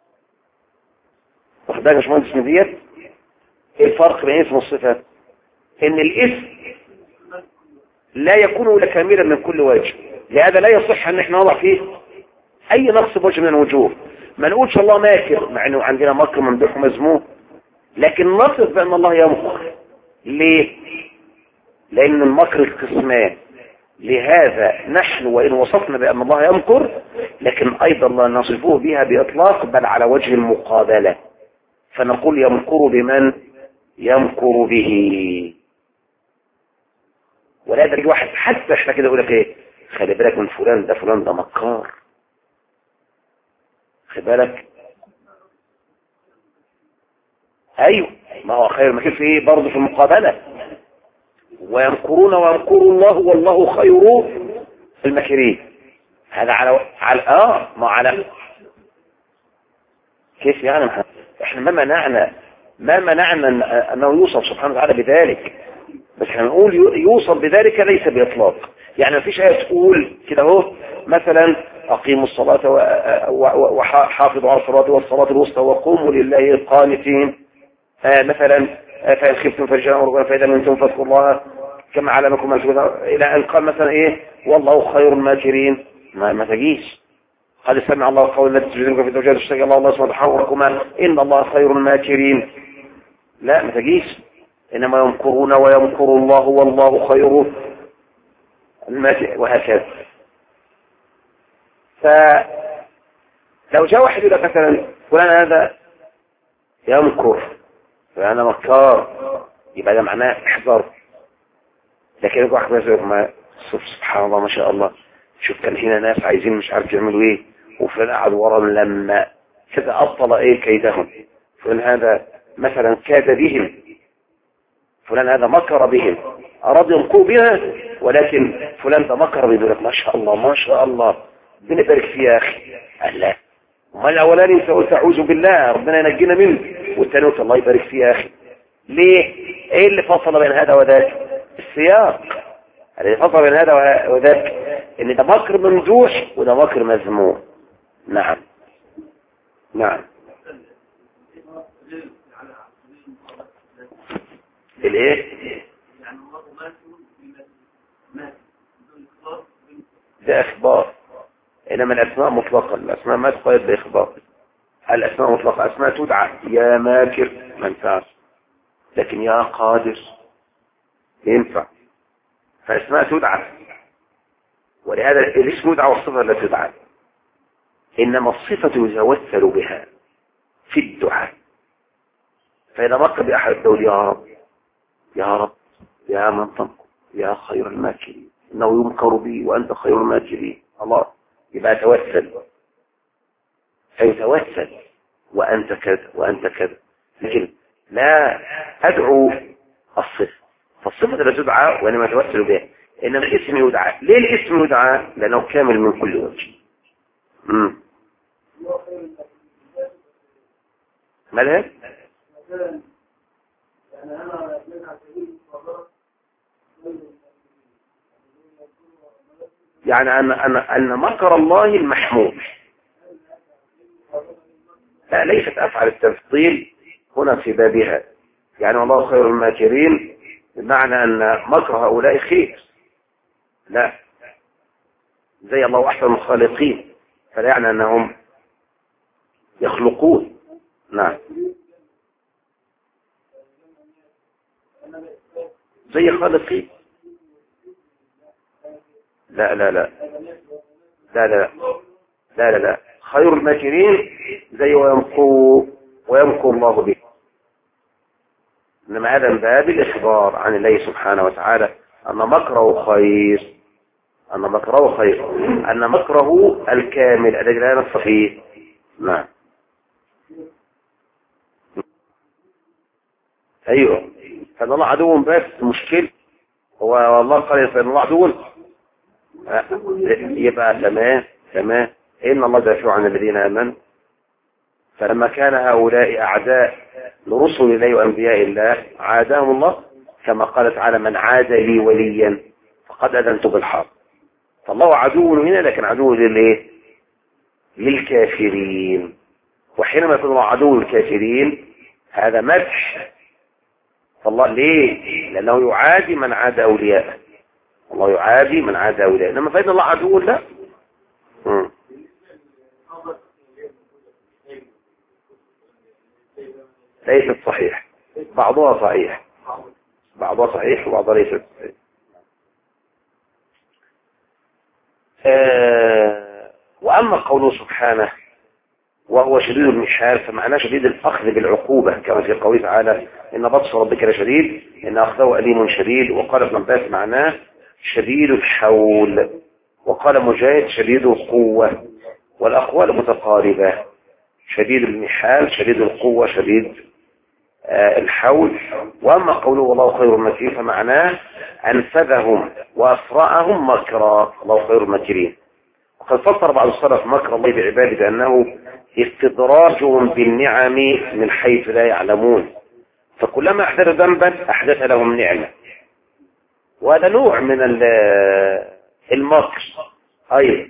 واخد بالك يا باشمهندس من ديت؟ ايه الفرق بين اسم والصفة؟ ان الاسم لا يكون الا كاملا من كل وجه، لهذا لا يصح ان احنا نضع فيه اي نقص بوجه من الوجوه. ما نقولش الله ماكر مع انه عندنا مكر ممدوح ومذموم، لكن نصف بان الله يمكر. ليه؟ لان المكر قسمان، لهذا نحن وان وصفنا بان الله يمكر لكن ايضا لا نصفه بها باطلاق بل على وجه المقابلة، فنقول يمكر بمن يمكر به. ولا يدري واحد حتى احنا كده يقول لك ايه، خلي بالك من فلان ده، فلان ده مكار، خلي بالك. ايوه، ما هو خير المكر في ايه برضه في المقابلة. ويمكرون ويمكر الله والله خير الماكرين. هذا على على اه ما على كيف يعني؟ احنا ما منعنا ما منعنا انه يوصف سبحانه وتعالى بذلك، بس احنا نقول يوصف بذلك ليس باطلاق. يعني ما فيش آية تقول كده اهو مثلا اقيموا الصلاة وحافظوا على الصلاة والصلاة الوسطى وقوموا لله قانتين، آه مثلا آه فإن خفتم فرجالا وركبانا فإذا منتم فاذكروا الله كما علمكم ما تقولون، الى ان قال مثلا ايه والله خير الماكرين. ما, ما تجيش قد سمع الله قول التي تجادلك في زوجها تشتكي الله الله سبحانه وتعالى ان الله خير الماكرين. لا، ما تجيش. انما يمكرون ويمكر الله والله خير الماكرين، وهكذا. فلو جاء واحد يقول مثلا فلان هذا يمكر فانا مكار، يبقى ده معناه احذر. لكن يقول واحد ما سبحان الله ما شاء الله، شوف كان هنا ناس عايزين مش عارف يعملوا ايه وفلان قعد ورا لما كده ابطل ايه كيدهم، فلان هذا مثلا كاد بهم، فلان هذا مكر بهم، اراد يلقوا بها، ولكن فلان ده مكر بهم. ما شاء الله ما شاء الله ربنا يبارك فيه يا اخي. قال لا، ما الاولاني انت قلت اعوذ بالله ربنا ينجينا منه، والثاني قلت الله يبارك فيه يا اخي. ليه؟ ايه اللي فصل بين هذا وذاك؟ السياق اللي فصل بين هذا وذاك ان ده مكر ممدوح وده مكر مذموم. نعم نعم. الايه؟ ده اخبار، انما الاسماء مطلقا، الاسماء ما تقيد باخبار. الاسماء مطلقه، اسماء تدعى يا ماكر ما ينفعش، لكن يا قادر ينفع. فاسماء تدعى، ولهذا الاسم يدعى والصفه لا تدعى، انما الصفه يتوسل بها. في الدعاء. فإذا مر بأحد يقول يا رب يا رب يا من تنقل يا خير الماكرين إنه يمكر بي وأنت خير الماكرين الله، يبقى توسل فيتوسل وأنت كذا وأنت كذا، لكن لا أدعو الصفة، فالصفة لا تدعى وإنما توسل بها، إنما الاسم يدعى. ليه الاسم يدعى؟ لأنه كامل من كل وجه. امم مالها؟ يعني أن أن أن مكر الله المحمود. لا، ليست أفعل التفضيل هنا في بابها، يعني والله خير الماكرين بمعنى أن مكر هؤلاء خير، لا، زي الله أحسن الخالقين، فلا يعني أنهم يخلقون. نعم، زي خالقين. لا لا لا لا لا لا لا لا خير الماكرين زي ويمكر ويمكر الله به، إنما هذا من باب الإخبار عن الله سبحانه وتعالى أن مكره خير، أن مكره خير، أن مكره الكامل الذي لا نص فيه. نعم، أيوه، فإن الله عدو بس مشكل، هو والله قال فإن الله عدو يبقى تمام تمام. إن الله دافع عن الذين آمنوا، فلما كان هؤلاء أعداء لرسل الله وأنبياء الله عادهم الله، كما قال تعالى من عاد لي وليا فقد أذنت بالحرب. فالله عدو هنا، لكن عدو للإيه؟ للكافرين. وحينما يكون الله عدو للكافرين هذا مدح. فالله ليه؟ لأنه يعادي من عاد أولياءه، الله يعادي من عاد أولياءه، إنما فإن الله عدو لا. م. ليست صحيح، بعضها صحيح، بعضها صحيح وبعضها ليست صحيح. آه وأما قوله سبحانه وهو شديد المحال، فمعناه شديد الأخذ بالعقوبة، كما في قوله تعالى إن بطش ربك لشديد إن أخذه أليم شديد. وقال ابن عباس معناه شديد الحول، وقال مجاهد شديد القوة، والأقوال متقاربة، شديد المحال شديد القوة شديد آه الحول. وأما قوله والله خير الماكرين فمعناه أنفذهم وأسرعهم مكرا، الله خير الماكرين. وقد فسر بعض السلف مكر الله بعباده بأنه استدراجهم بالنعم من حيث لا يعلمون، فكلما أحدث ذنبا أحدث لهم نعمة، وهذا نوع من المكر أيضا،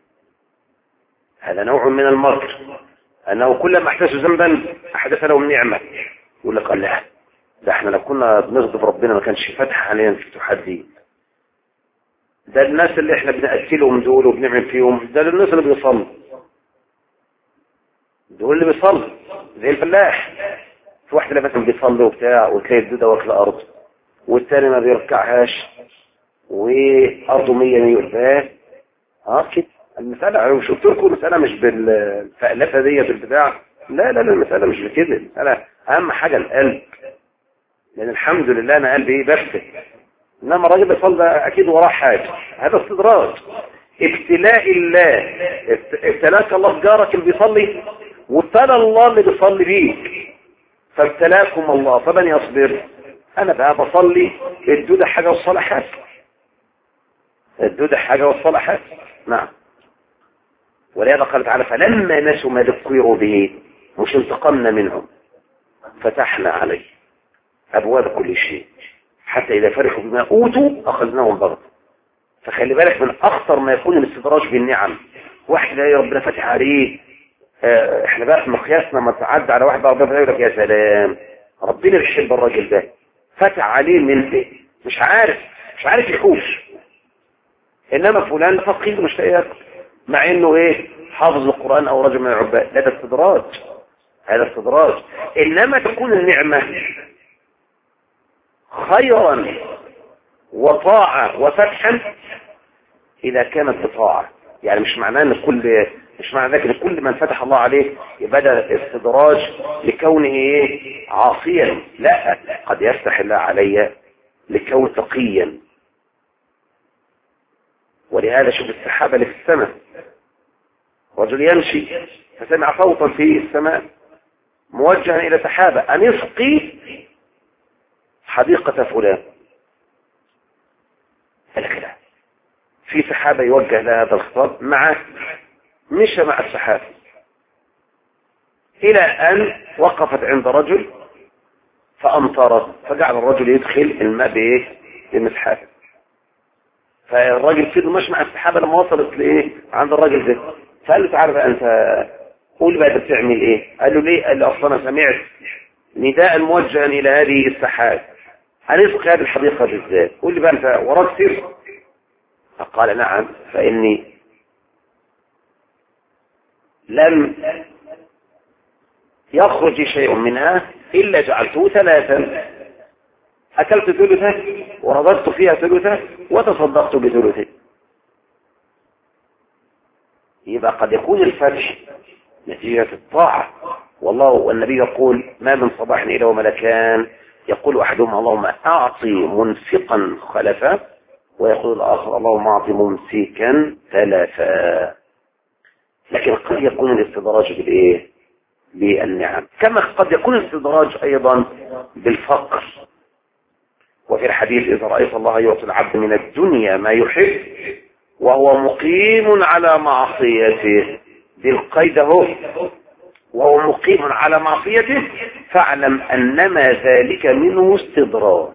هذا نوع من المكر، أنه كلما أحدث ذنبا أحدث لهم نعمة. يقول لك لا، ده احنا لو كنا بنغضب ربنا ما كانش فتح علينا الفتوحات دي، ده الناس اللي احنا بنأكلهم دول وبنعمل فيهم، ده الناس اللي بيصلوا، دول اللي بيصلوا زي الفلاح. في واحد اللي مثلا بيصلي وبتاع وتلاقي الدودة واكله أرض، والتاني ما بيركعهاش وأرضه مية مية والباقي اه كده. المسألة مش قلت لكم المسألة مش بالفألفة دي بالبتاع، لا لا لا المسألة مش بكده، المسألة أهم حاجة القلب، لأن الحمد لله أنا قلبي إيه بفتح، إنما الراجل بيصلي أكيد وراه حاجة، هذا استدراج ابتلاء الله. ابتلاك الله بجارك اللي بيصلي، وابتلى الله اللي بيصلي بيك، فابتلاكم الله فمن يصبر. أنا بقى بصلي الدودة حاجة والصلاة حاجة، الدودة حاجة والصلاة حاجة. نعم، ولهذا قال تعالى فلما نسوا ما ذكروا به مش انتقمنا منهم فتحنا عليه أبواب كل شيء حتى إذا فرحوا بما أوتوا أخذناهم بغتة. فخلي بالك من أخطر ما يكون الاستدراج بالنعم. واحد يا ربنا فتح عليه، اه احنا بقى في مقياسنا ما تعدى على واحد ربنا يقول لك يا سلام ربنا بيحب الراجل ده، فتح عليه من ايه مش عارف مش عارف يحوش، انما فلان فقير مش لاقي ياكل مع انه ايه حافظ القرآن او رجل من العباد. لا، ده استدراج، هذا استدراج. انما تكون النعمة خيرا وطاعة وفتحا إذا كانت بطاعة، يعني مش معناه أن كل مش معنى ذلك ان كل من فتح الله عليه يبقى ده استدراج لكونه ايه عاصيا، لا، قد يفتح الله علي لكون تقيا. ولهذا شوف السحابة اللي في السماء، رجل يمشي فسمع صوتا في السماء موجها الى سحابة ان اسقي حديقة فلان، الخلاف في سحابة يوجه لها هذا الخطاب، مع مشى مع السحابة إلى أن وقفت عند رجل فأمطرت، فجعل الرجل يدخل الماء بإيه؟ بمسحابه. فالراجل فضل ماشي مع السحابة لما وصلت لإيه؟ عند الراجل ده، فقال له تعالى بقى أنت قول بقى أنت بتعمل إيه؟ قال له ليه؟ قال له أصلا أنا سمعت نداء موجها إلى هذه السحاب هنسقي هذه الحديقة بالذات، قول لي بقى أنت وراك سر؟ فقال نعم، فإني لم يخرج شيء منها إلا جعلته ثلاثا، أكلت ثلثة ورضت فيها ثلثة وتصدقت بثلثة. يبقى قد يكون الفتح نتيجة الطاعة، والله والنبي يقول ما من صباح إلا وملكان يقول أحدهما اللهم أعطي منفقا خلفا، ويقول الآخر اللهم أعطي ممسكا تلفا. لكن قد يكون الاستدراج بالإيه؟ بالنعم، كما قد يكون الاستدراج أيضا بالفقر. وفي الحديث إذا رأيت الله يعطي العبد من الدنيا ما يحب وهو مقيم على معصيته، بالقيد اهو، وهو مقيم على معصيته فاعلم أنما ذلك منه استدراج.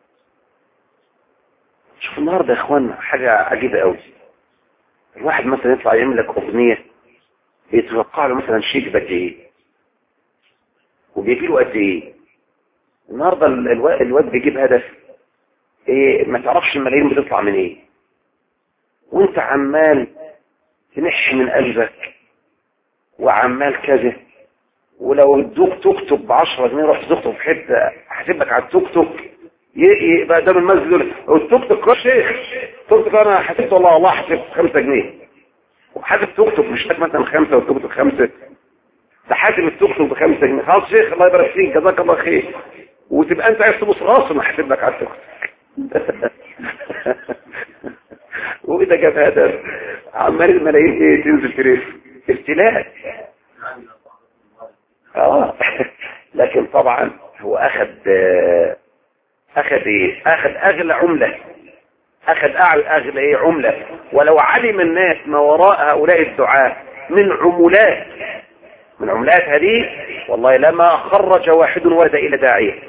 شوف النهارده يا اخوان حاجة عجيبة قوي، الواحد مثلا يطلع يعمل لك أغنية بيتوقع له مثلا شيك بقد ايه وبيجي له قد ايه. النهارده الواد بيجيب هدف ايه ما تعرفش الملايين بتطلع من ايه، وانت عمال تنح من قلبك وعمال كذا، ولو ادوك توك توك بعشرة جنيه رحت تخطب في حته هحاسبك على التوك توك يبقى ده من المسجد دول التوك توك يا شيخ توك توك انا حسبت والله والله حسبت خمسة جنيه وحاسب توك توك مش مثلا خمسة والتوك توك خمسة، ده حاسب التوك توك بخمسة جنيه. خلاص شيخ الله يبارك فيك جزاك الله خير، وتبقى انت عايز تبص راسه ما حاسب لك على التوك توك. واذا جاب هذا عمال الملايين ايه تنزل تريف ابتلاء. اه لكن طبعا هو اخذ اخذ ايه اخذ اغلى عملة، اخذ اغلى ايه عملة. ولو علم الناس ما وراء هؤلاء الدعاء من عملات من عملات هذه والله لما خرج واحد ولد الى داعية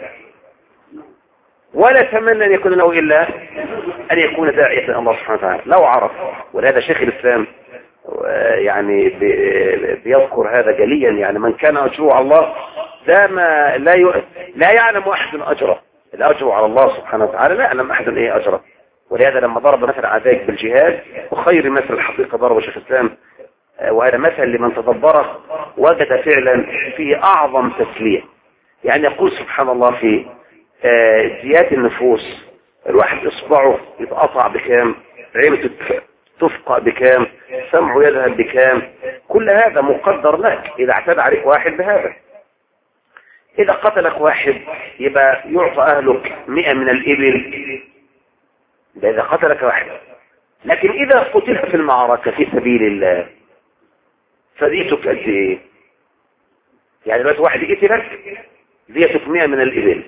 ولا تمنى ان يكون له الا ان يكون داعية الى الله سبحانه وتعالى لو عرف. ولهذا شيخ الاسلام يعني بيذكر هذا جليا، يعني من كان اجره على الله ده ما لا ي... لا يعلم احد اجره، الاجر على الله سبحانه وتعالى لا يعلم احد ايه اجره. ولهذا لما ضرب مثل عذاك بالجهاد وخير مثل الحقيقه ضرب شيخ الاسلام، وهذا مثل لمن تدبره وجد فعلا فيه اعظم تسليه. يعني يقول سبحان الله في زيادة النفوس الواحد اصبعه يتقطع بكام، عينه تفقع بكام، سمعه يذهب بكام، كل هذا مقدر لك اذا اعتدى عليك واحد بهذا. اذا قتلك واحد يبقى يعطى اهلك مئة من الابل، ده اذا قتلك واحد. لكن اذا قتلت في المعركة في سبيل الله فديتك قد ايه؟ يعني دلوقتي واحد يقتلك ديتك مئة من الابل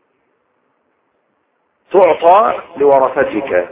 تعطى لورثتك.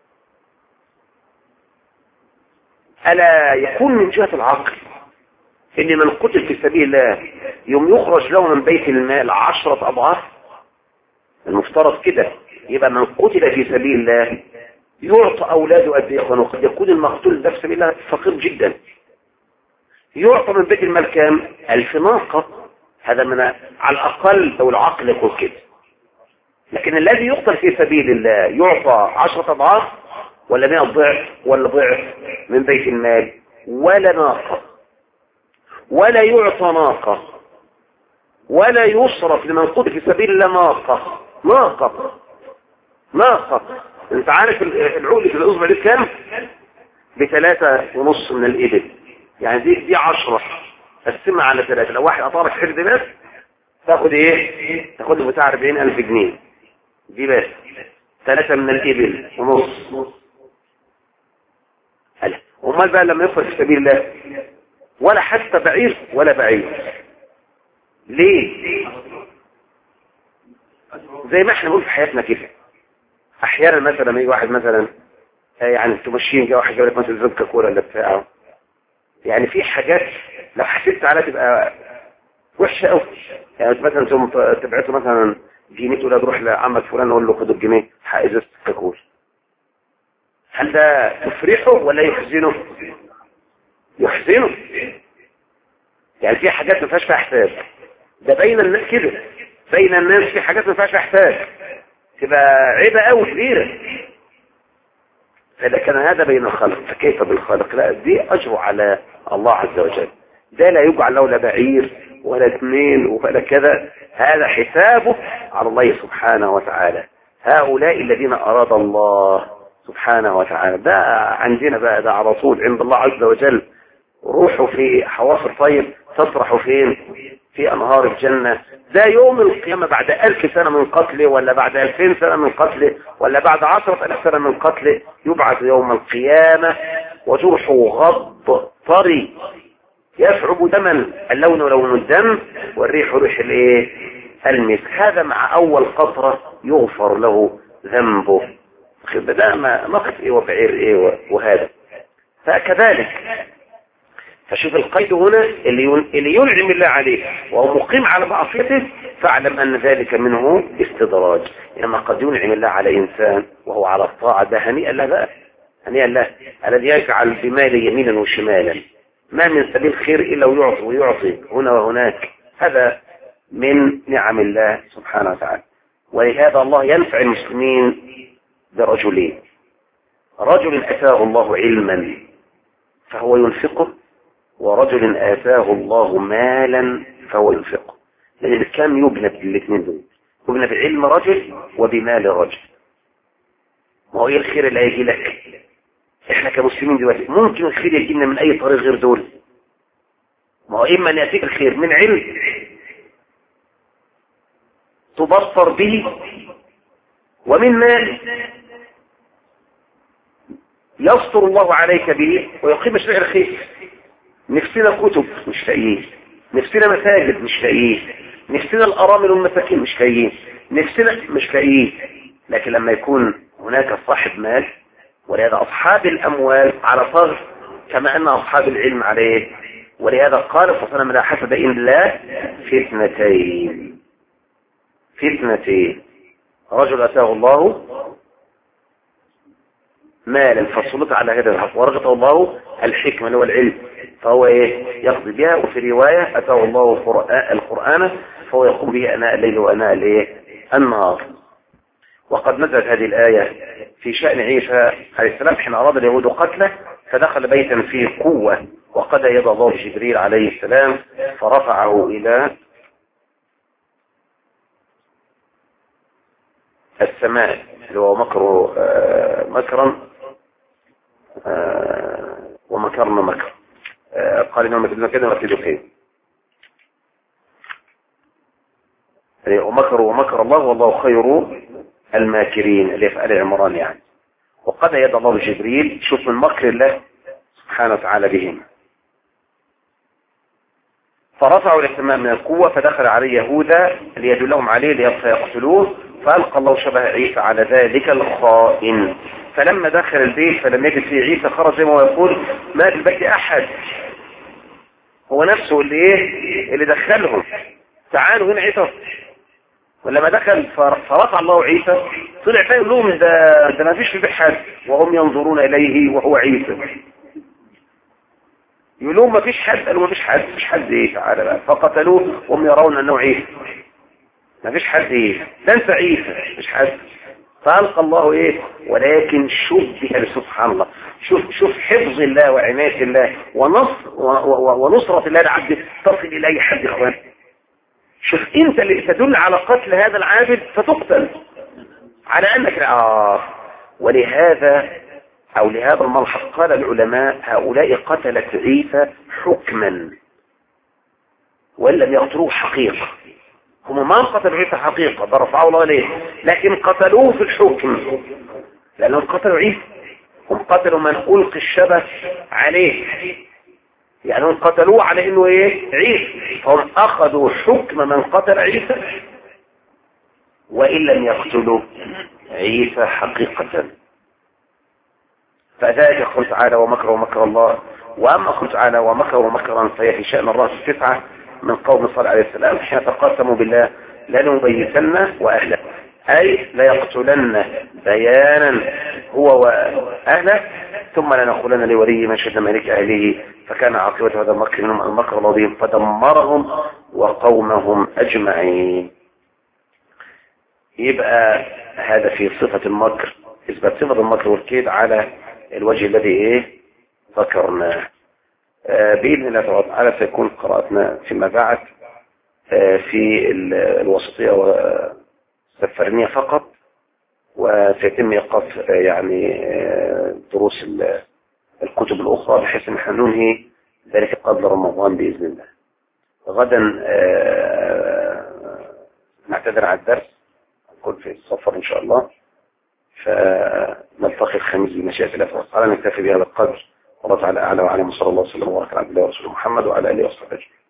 ألا يكون من جهة العقل إن من قتل في سبيل الله يوم يخرج له من بيت المال عشرة أضعاف؟ المفترض كده يبقى من قتل في سبيل الله يعطى أولاده قد ايه؟ وقد يكون المقتول ده في سبيل الله فقير جدا، يعطى من بيت المال كام؟ ألف ناقة. هذا من على الأقل لو العقل يقول كده. لكن الذي يقتل في سبيل الله يعطى عشرة أضعاف ولا مئة ضعف ولا ضعف من بيت المال، ولا ناقة ولا يعطى ناقة ولا يصرف لمن قتل في سبيل الله ناقة ناقة ناقة. انت عارف العقل في الأصبع دي كام؟ بثلاثة ونص من الإبل. يعني دي دي عشرة قسمها على ثلاثة، لو واحد أطارك حرد بس تاخد ايه؟ تاخد بتاع أربعين ألف جنيه دي بس، ثلاثة من الإبل ونص. هلا امال بقى لما يخرج في سبيل الله ولا حتى بعير ولا بعير، ليه؟ زي ما احنا نقول في حياتنا كده، احيانا مثلا يجي واحد مثلا يعني تمشين جه واحد جاب لك مثلا زبكه كوره ولا بتاع، يعني في حاجات لو حسبت عليها تبقى وحشه قوي. يعني مثلا تقوم تبعته مثلا جنيه تقول له روح لعمك فلان قول له خد الجنيه حق ازازه كاكول، هل ده يفرحه ولا يحزنه؟ يحزنه. يعني في حاجات ما فيهاش فيها حساب، ده بين الناس كده، بين الناس في حاجات ما فيهاش فيها حساب تبقى عيبه قوي كبيره. فإذا كان هذا بين الخلق فكيف بالخلق؟ لا دي أجر على الله عز وجل، ده لا يجعل له لا بعير ولا اثنين ولا كذا، هذا حسابه على الله سبحانه وتعالى. هؤلاء الذين أراد الله سبحانه وتعالى، ده عندنا بقى ده على طول عند الله عز وجل. روحوا في حواص الطيب تطرحوا فين؟ في أنهار الجنة. ده يوم القيامة بعد ألف سنة من قتله، ولا بعد ألفين سنة من قتله، ولا بعد عشرة ألف سنة من قتله، يبعث يوم القيامة وجرحه غض طري يشعب دما، اللون لون الدم والريح ريح الايه؟ المسك. هذا مع أول قطرة يغفر له ذنبه. ده ما نقص ايه وبعير ايه وهذا. فكذلك فشوف القيد هنا اللي اللي ينعم الله عليه وهو مقيم على معصيته، فاعلم ان ذلك منه استدراج. لما يعني قد ينعم الله على انسان وهو على الطاعه، ده هنيئا له بقى، هنيئا له الذي يجعل بماله يمينا وشمالا، ما من سبيل خير الا ويعطي ويعطي هنا وهناك. هذا من نعم الله سبحانه وتعالى. ولهذا الله ينفع المسلمين برجلين: رجل اتاه الله علما فهو ينفقه، ورجل آتاه الله مالا فهو ينفقه. لأن الإسلام يبنى بالاثنين دول، يبنى بعلم رجل وبمال رجل. ما هو ايه الخير اللي هيجي لك؟ احنا كمسلمين دلوقتي ممكن الخير يجينا من اي طريق غير دول. ما هو اما ان ياتيك الخير من علم تبصر به، ومن مال يستر الله عليك به ويقيم شرع الخير. نفسنا كتب مش لاقيين، نفسنا مساجد مش لاقيين، نفسنا الارامل والمساكين مش لاقيين، نفسنا مش لاقيين. لكن لما يكون هناك صاحب مال، ولهذا اصحاب الاموال على طغر كما ان اصحاب العلم عليه. ولهذا قال صلى الله عليه وسلم: لا حسد الا في اثنتين، في اثنتين: رجل اتاه الله مالا فسلط على هذا الحق، ورزقه الله الحكمة اللي هو العلم فهو ايه؟ يقضي بها. وفي رواية: اتاه الله القرآن فهو يقوم به اناء الليل واناء الايه؟ النهار. وقد نزلت هذه الآية في شأن عيسى عليه السلام حين أراد اليهود قتله، فدخل بيتا فيه قوة وقد يد الله جبريل عليه السلام فرفعه إلى السماء، اللي هو مكر آه مكرا آه ومكرنا مكر. آه قال إنهم كذبنا كذا وكذبوا كذا، يعني ومكروا ومكر الله والله خير الماكرين، اللي في آل عمران يعني. وقد يد الله جبريل، شوف من مكر الله سبحانه وتعالى بهم. فرفعوا إلى السماء من القوة فدخل عليه يهوذا ليدلهم عليه ليقتلوه، فألقى الله شبه عيسى على ذلك الخائن. فلما دخل البيت فلم يجد فيه عيسى خرج زي ما هو يقول: ما في البيت أحد. هو نفسه اللي ايه اللي دخلهم، تعالوا هنا عيسى. ولما دخل فرفع الله عيسى طلع فيه لهم: ده ده ما فيش في البيت حد، وهم ينظرون إليه وهو عيسى. يقولون ما فيش حد، قالوا ما فيش حد، مش حد ايه تعالى بقى. فقتلوه وهم يرون انه عيسى، ما فيش حد ايه، ده انت عيسى مش حد. فألقى الله ايه؟ ولكن شبه سبحان الله. شوف شوف حفظ الله وعناية الله ونصر ونصرة الله لعبده تصل الى اي حد يا اخوان. شوف انت اللي تدل على قتل هذا العابد فتقتل على انك اه. ولهذا او لهذا الملحق قال العلماء: هؤلاء قتلت عيسى حكما وإن لم يقتلوه حقيقة. هم ما قتلوا عيسى حقيقة، ده رفعه الله إليه، لكن قتلوه في الحكم لأنهم قتلوا عيسى. هم قتلوا من ألقي الشبه عليه، يعني هم قتلوه على إنه إيه عيسى، فهم أخذوا حكم من قتل عيسى وإن لم يقتلوا عيسى حقيقة. فذلك قل تعالى ومكر ومكر الله. وأما قل تعالى ومكر ومكرا فهي في شأن الرأس التسعة من قوم صالح عليه السلام حين تقاسموا بالله لنبيتن وأهله، أي ليقتلن بيانا هو وأهله ثم لنقولن لوليه من شد ملك أهله، فكان عاقبة هذا المكر منهم المكر العظيم فدمرهم وقومهم أجمعين. يبقى هذا في صفة المكر، إثبات صفة المكر والكيد على الوجه الذي إيه ذكرناه. آه بإذن الله تعالى سيكون قراءتنا فيما بعد آه في الوسطية والسفرينية فقط، وسيتم إيقاف آه يعني آه دروس الكتب الأخرى بحيث أن نحن ننهي ذلك قبل رمضان بإذن الله. غدا آه نعتذر عن الدرس، نكون في السفر إن شاء الله، فنلتقي الخميس بمشيئة الله تعالى. نكتفي بهذا القدر، والله تعالى أعلى وأعلم، صلى الله وسلم وبارك على عبد الله ورسوله محمد وعلى آله وصحبه أجمعين.